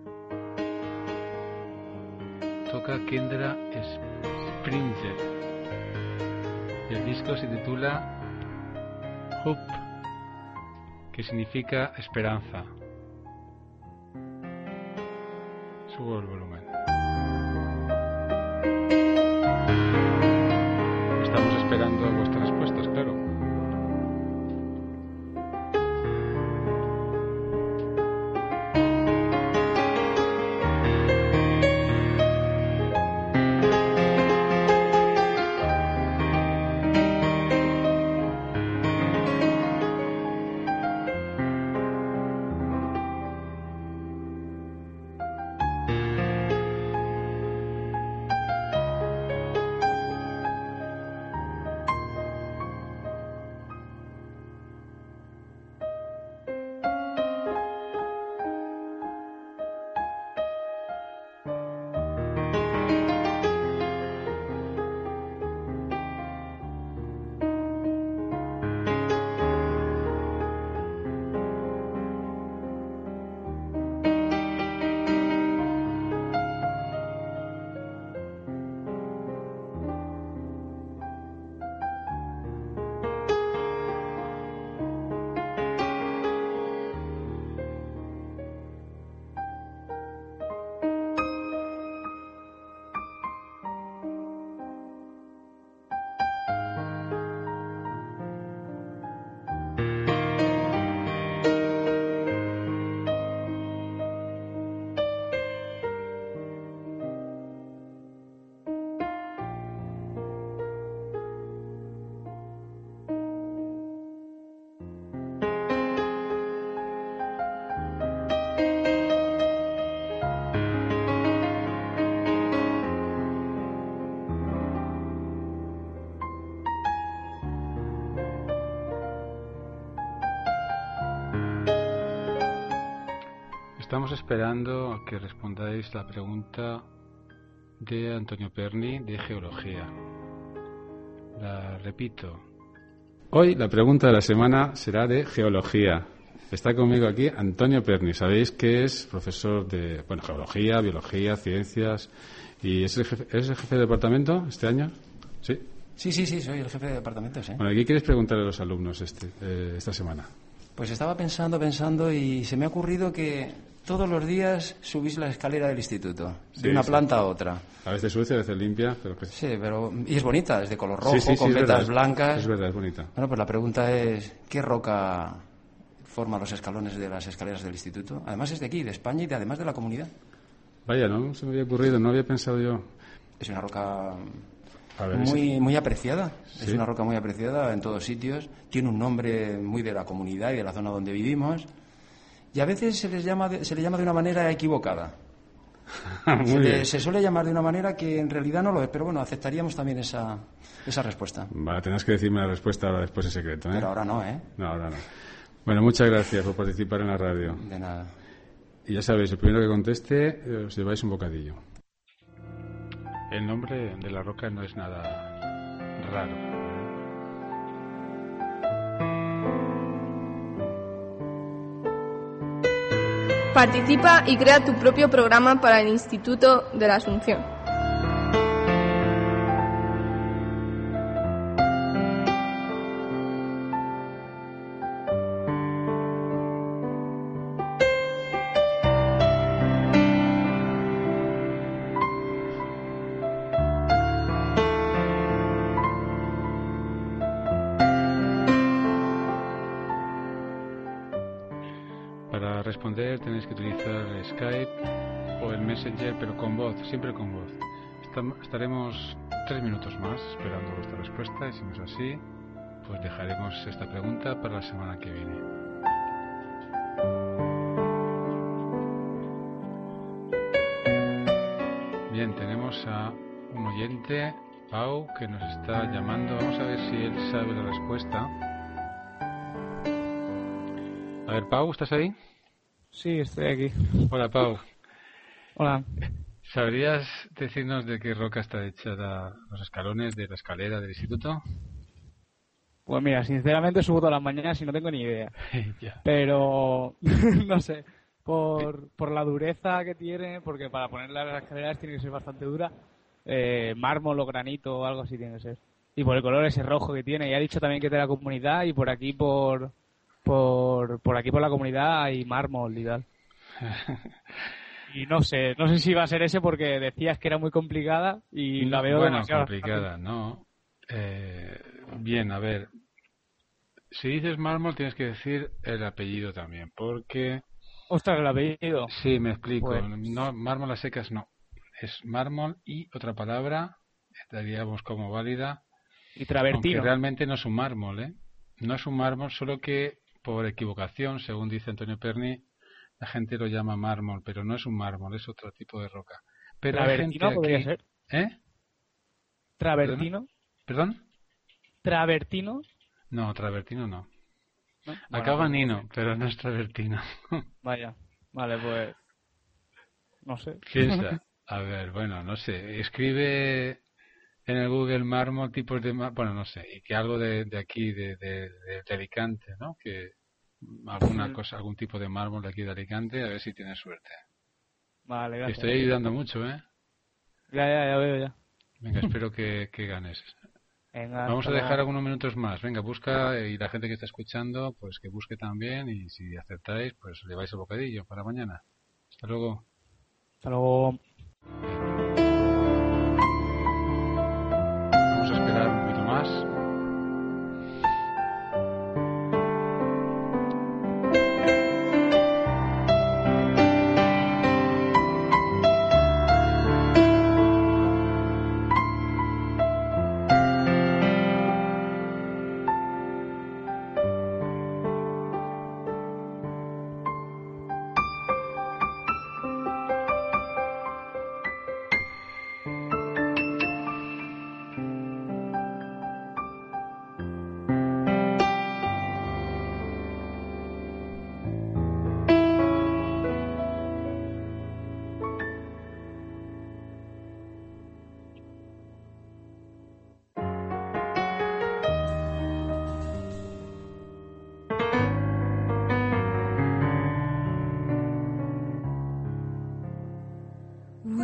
Toca Kendra Springer. Y el disco se titula Hope, que significa esperanza. Subo el volumen. Estamos esperando vuestras respuestas, claro. Estamos esperando a que respondáis la pregunta de Antonio Perni de Geología. La repito. Hoy la pregunta de la semana será de Geología. Está conmigo aquí Antonio Perni. Sabéis que es profesor de Geología, Biología, Ciencias. ¿Y es el jefe de departamento este año? ¿Sí? Sí, soy el jefe de departamento, sí. Bueno, ¿qué quieres preguntarle a los alumnos esta semana? Pues estaba pensando y se me ha ocurrido que todos los días subís la escalera del instituto, de una planta a otra. A veces sucia, a veces limpia. Sí, y es bonita, es de color rojo, con vetas blancas. Es verdad, es bonita. Bueno, pues la pregunta es, ¿qué roca forma los escalones de las escaleras del instituto? Además es de aquí, de España y además de la comunidad. Vaya, no se me había ocurrido, no había pensado yo. Es una roca muy apreciada. ¿Sí? Es una roca muy apreciada en todos sitios. Tiene un nombre muy de la comunidad y de la zona donde vivimos. Y a veces se le llama de una manera equivocada. Se suele llamar de una manera que en realidad no lo es, pero bueno, aceptaríamos también esa respuesta. Vale, tendrás que decirme la respuesta ahora después en secreto, ¿eh? Pero ahora no, ¿eh? No, ahora no. Bueno, muchas gracias por participar en la radio. De nada. Y ya sabéis, el primero que conteste os lleváis un bocadillo. El nombre de la roca no es nada raro. Participa y crea tu propio programa para el Instituto de la Asunción. Para responder tenéis que utilizar Skype o el Messenger, pero con voz, siempre con voz. Estaremos 3 minutos más esperando vuestra respuesta y si no es así, pues dejaremos esta pregunta para la semana que viene. Bien, tenemos a un oyente, Pau, que nos está llamando. Vamos a ver si él sabe la respuesta. A ver, Pau, ¿estás ahí? Sí, estoy aquí. Hola, Pau. Hola. ¿Sabrías decirnos de qué roca está hecha los escalones de la escalera del instituto? Pues mira, sinceramente subo todas las mañanas y no tengo ni idea. Ya. Pero, no sé, por la dureza que tiene, porque para ponerla en las escaleras tiene que ser bastante dura, mármol o granito o algo así tiene que ser. Y por el color ese rojo que tiene. Y ha dicho también que es de la comunidad y por aquí por aquí por la comunidad hay mármol y tal. Y no sé si va a ser ese porque decías que era muy complicada y la veo demasiado complicada, no. Bien, a ver. Si dices mármol tienes que decir el apellido también, porque... Ostras, el apellido. Sí, me explico. Pues... No, mármol a secas no. Es mármol y otra palabra, estaríamos como válida. Y travertino. Aunque realmente no es un mármol, ¿eh? No es un mármol, solo que por equivocación, según dice Antonio Perni, la gente lo llama mármol, pero no es un mármol, es otro tipo de roca. Pero ¿Travertino hay gente podría aquí... ser? ¿Eh? ¿Travertino? ¿Perdón? ¿Travertino? No, travertino no. ¿No? Acaba en Nino, pero no es travertino. Vaya, vale, pues... No sé. Piensa. A ver, bueno, no sé. Escribe en el Google mármol, tipos de mármol, bueno, no sé, y que algo de aquí, de Alicante, ¿no? Que alguna cosa, algún tipo de mármol de aquí de Alicante, a ver si tienes suerte. Vale, gracias. Te estoy ayudando mucho, ¿eh? Ya veo ya. Venga, espero que ganes. Venga, vamos a dejar algunos minutos más. Venga, busca, y la gente que está escuchando, pues que busque también, y si aceptáis, pues le vais el bocadillo para mañana. Hasta luego. Hasta luego. Vamos a esperar un poquito más.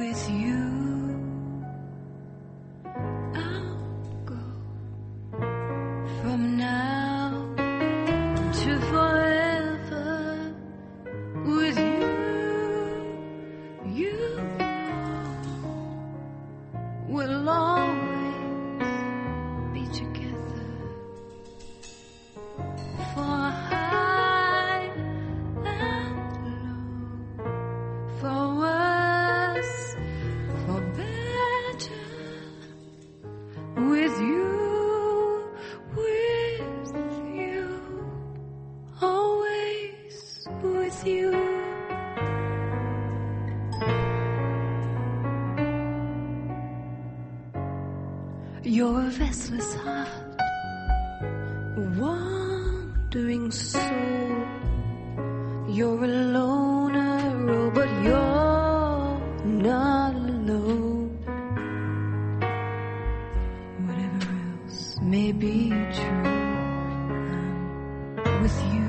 with you. I'll go from now to forever with you. You know we'll always be together for high and low, for worse, for better, with you, always with you. You're a restless heart, a wandering soul. You're a loner, oh, but you're not alone. Whatever else may be true, I'm with you.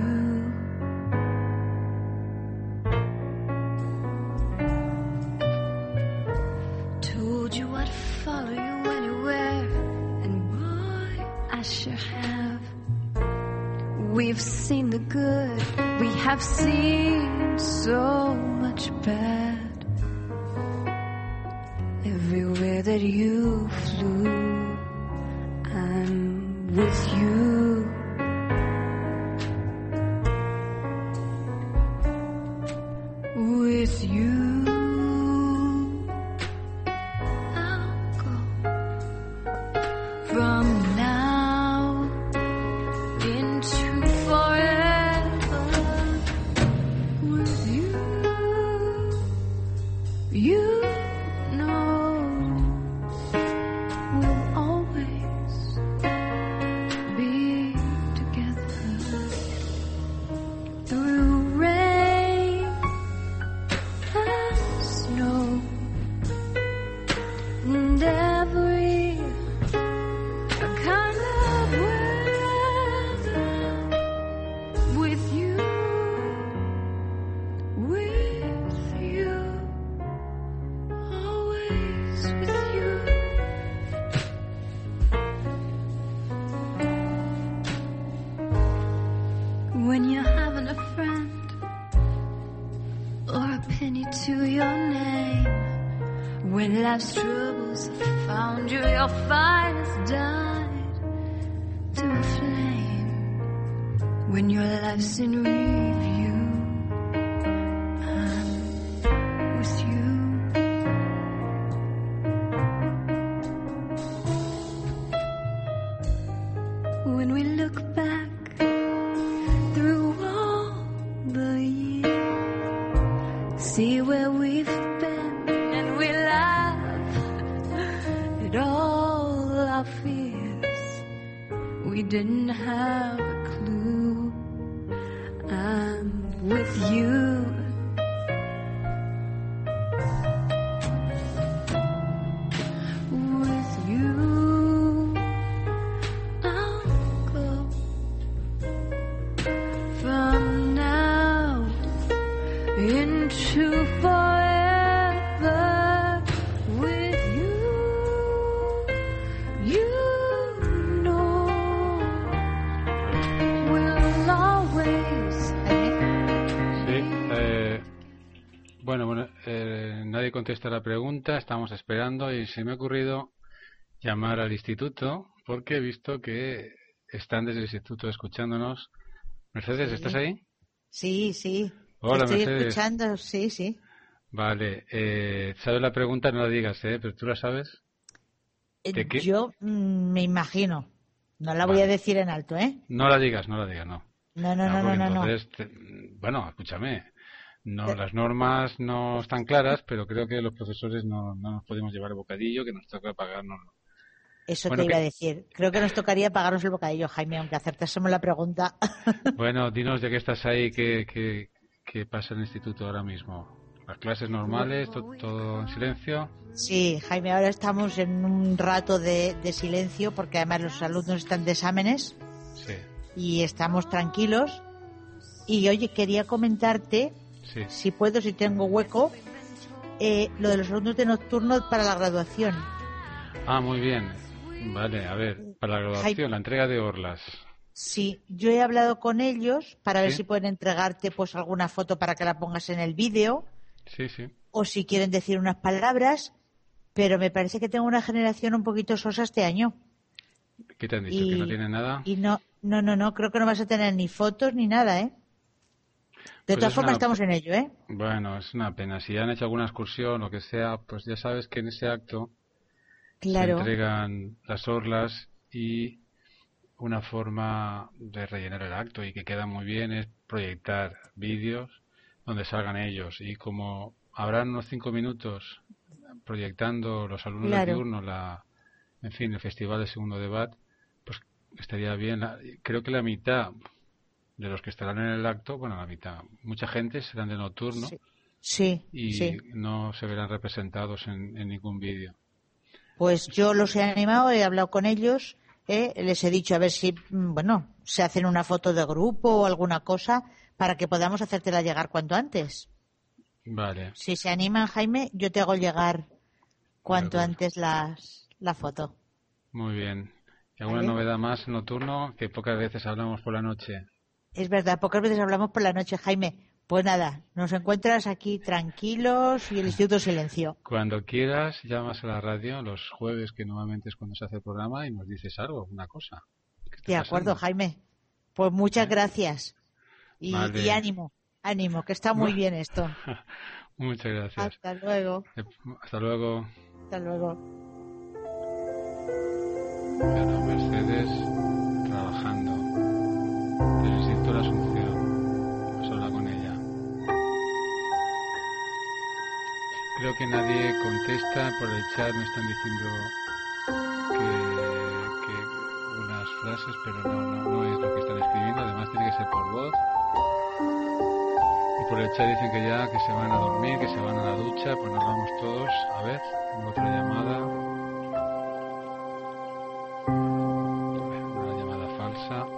Told you I'd follow you anywhere, and boy, I sure have. We've seen the good, we have seen so much bad. Everywhere that you flew, I'm with you. With you, I'll go from now into forever. With you, you know we'll always be together through rain and snow and every kind of weather. With you, always with you. When you're having a friend or a penny to your name, when life's troubles have found you, your fire has died to a flame. When your life's in review, I'm with you. When we look back through all the years, see where we've been, and we laugh at all our fears. We didn't have a clue. I'm with you. With you, I'll go from now into forever. With you, you know we'll always. Bueno, nadie contesta la pregunta, estamos esperando y se me ha ocurrido llamar al instituto porque he visto que están desde el instituto escuchándonos. Mercedes, ¿estás ahí? Sí. Hola, estoy Mercedes. Escuchando, sí. Vale, ¿sabes la pregunta? No la digas, pero ¿tú la sabes? ¿De qué? Yo me imagino. No la voy a decir en alto, ¿eh? No la digas, no. No. Entonces, bueno, escúchame. No, las normas no están claras, pero creo que los profesores no nos podemos llevar el bocadillo, que nos toca pagarnos. Eso te iba a decir. Creo que nos tocaría pagarnos el bocadillo, Jaime, aunque acertásemos la pregunta. Bueno, dinos ya que estás ahí, ¿qué pasa en el instituto ahora mismo? ¿Las clases normales, todo en silencio? Sí, Jaime, ahora estamos en un rato de silencio porque además los alumnos están de exámenes. Sí. Y estamos tranquilos. Y oye, quería comentarte, si puedo, si tengo hueco, lo de los alumnos de nocturno para la graduación. Ah, muy bien. Vale, a ver, para la graduación, la entrega de orlas. Sí, yo he hablado con ellos para ver si pueden entregarte pues alguna foto para que la pongas en el vídeo. Sí, sí. O si quieren decir unas palabras, pero me parece que tengo una generación un poquito sosa este año. ¿Qué te han dicho? ¿Que no tiene nada? Y no, creo que no vas a tener ni fotos ni nada, ¿eh? De todas formas estamos en ello, ¿eh? Bueno, es una pena. Si han hecho alguna excursión o lo que sea, pues ya sabes que en ese acto se entregan las orlas y una forma de rellenar el acto y que queda muy bien es proyectar vídeos donde salgan ellos. Y como habrán unos 5 minutos proyectando los alumnos de diurno en fin, el festival de segundo debate, pues estaría bien. Creo que la mitad de los que estarán en el acto, bueno, la mitad, mucha gente serán de nocturno y no se verán representados en ningún vídeo. Pues yo los he animado, he hablado con ellos, les he dicho a ver si, bueno, se hacen una foto de grupo o alguna cosa para que podamos hacértela llegar cuanto antes. Vale. Si se animan, Jaime, yo te hago llegar cuanto antes la foto. Muy bien. ¿Y alguna novedad más nocturno? Que pocas veces hablamos por la noche. Es verdad, pocas veces hablamos por la noche, Jaime. Pues nada, nos encuentras aquí tranquilos y el Instituto Silencio. Cuando quieras, llamas a la radio los jueves, que normalmente es cuando se hace el programa, y nos dices algo, una cosa. De acuerdo, Jaime. Pues muchas gracias. Y ánimo, que está muy bien esto. Muchas gracias. Hasta luego. Hasta luego. Hasta luego. Bueno, Mercedes trabajando del Instituto de la Asunción. Vamos a hablar con ella. Creo que nadie contesta por el chat, me están diciendo que unas frases, pero no es lo que están escribiendo, además tiene que ser por voz. Y por el chat dicen que se van a dormir, que se van a la ducha, pues nos vamos todos. A ver, tengo otra llamada. Una llamada falsa.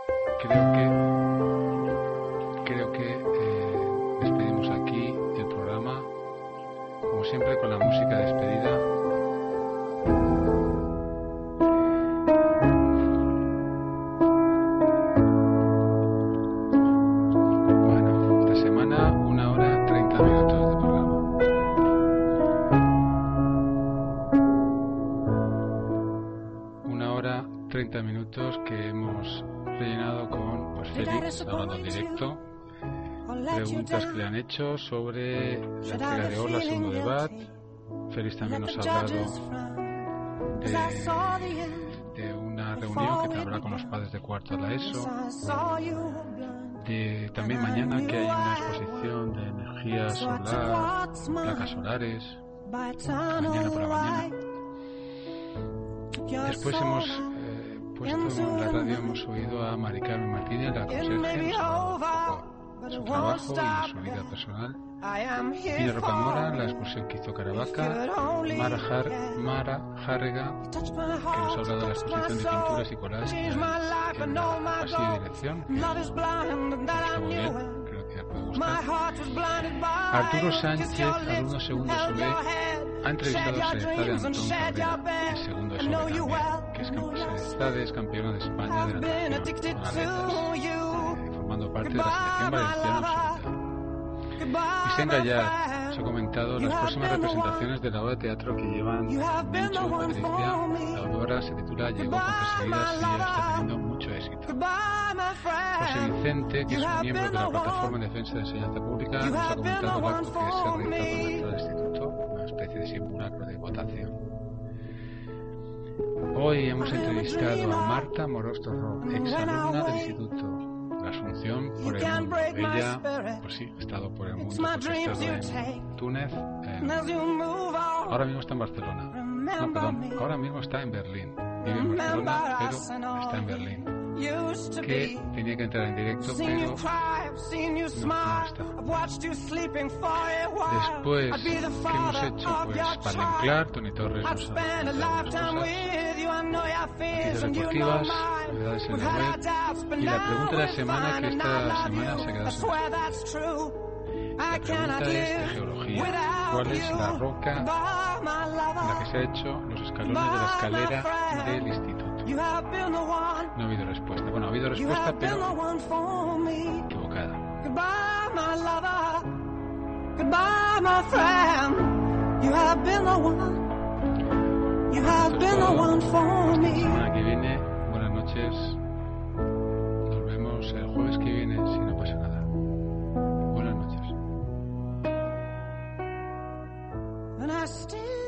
Creo que despedimos aquí el programa, como siempre, con la música de despedida. Bueno, esta semana 1 hora 30 minutos de programa. 1 hora 30 minutos que hemos rellenado con Félix hablando en directo, preguntas que le han hecho sobre la entrega de orlas, segundo debate. Félix también nos ha hablado de una reunión que tendrá con los padres de cuarto de la ESO, de también mañana que hay una exposición de energía solar, placas solares, mañana por la mañana. Después hemos puesto en la radio, hemos oído a Mari Carmen Martínez, la conserje, su trabajo y su vida personal. Pina Rocamora, la excursión que hizo Caravaca. Mara Járrega, que nos ha hablado de la exposición de pinturas y collages en la pasillo de dirección. Está muy bien, creo que puede gustar. Arturo Sánchez, alumno segundo SOB, ha entrevistado a Serezade Antón Cabrera, el segundo SOB también, que Serezade es campeona de España de natación con aletas, formando parte de la selección valenciana absoluta. Vicente Gallar se ha comentado las próximas representaciones de la obra de teatro que llevan Menchu y Patricia. La obra se titula Llegó con perseguidas y ya está teniendo mucho éxito. José Vicente, que es un miembro de la Plataforma en Defensa de Enseñanza Pública, nos ha comentado el acto que se ha realizado en la entrada del instituto, una especie de simulacro de votación. Hoy hemos entrevistado a Marta Morós-Torró, exalumna del instituto La Asunción por el mundo. Ella, pues sí, ha estado por el mundo, pues ha estado en Túnez, ahora mismo está en Barcelona. No, perdón, ahora mismo está en Berlín. Vive en Barcelona, pero está en Berlín. Que tenía que entrar en directo, pero no está. Después, ¿qué hemos hecho? Pues Palenclar, Toni Torres nos ha contado unas cosas. Noticias deportivas, novedades en la web. Y la pregunta de la semana, que esta semana se ha quedado sin respuesta. La pregunta es de geología. ¿Cuál es la roca en la que se ha hecho los escalones de la escalera del instituto? No ha habido respuesta. Bueno, ha habido respuesta, pero equivocada. Goodbye, my lover. Goodbye, my friend. You have been the one. You have been the one for me. La semana que viene, buenas noches. Nos vemos el jueves que viene, si no pasa nada. Buenas noches. And I still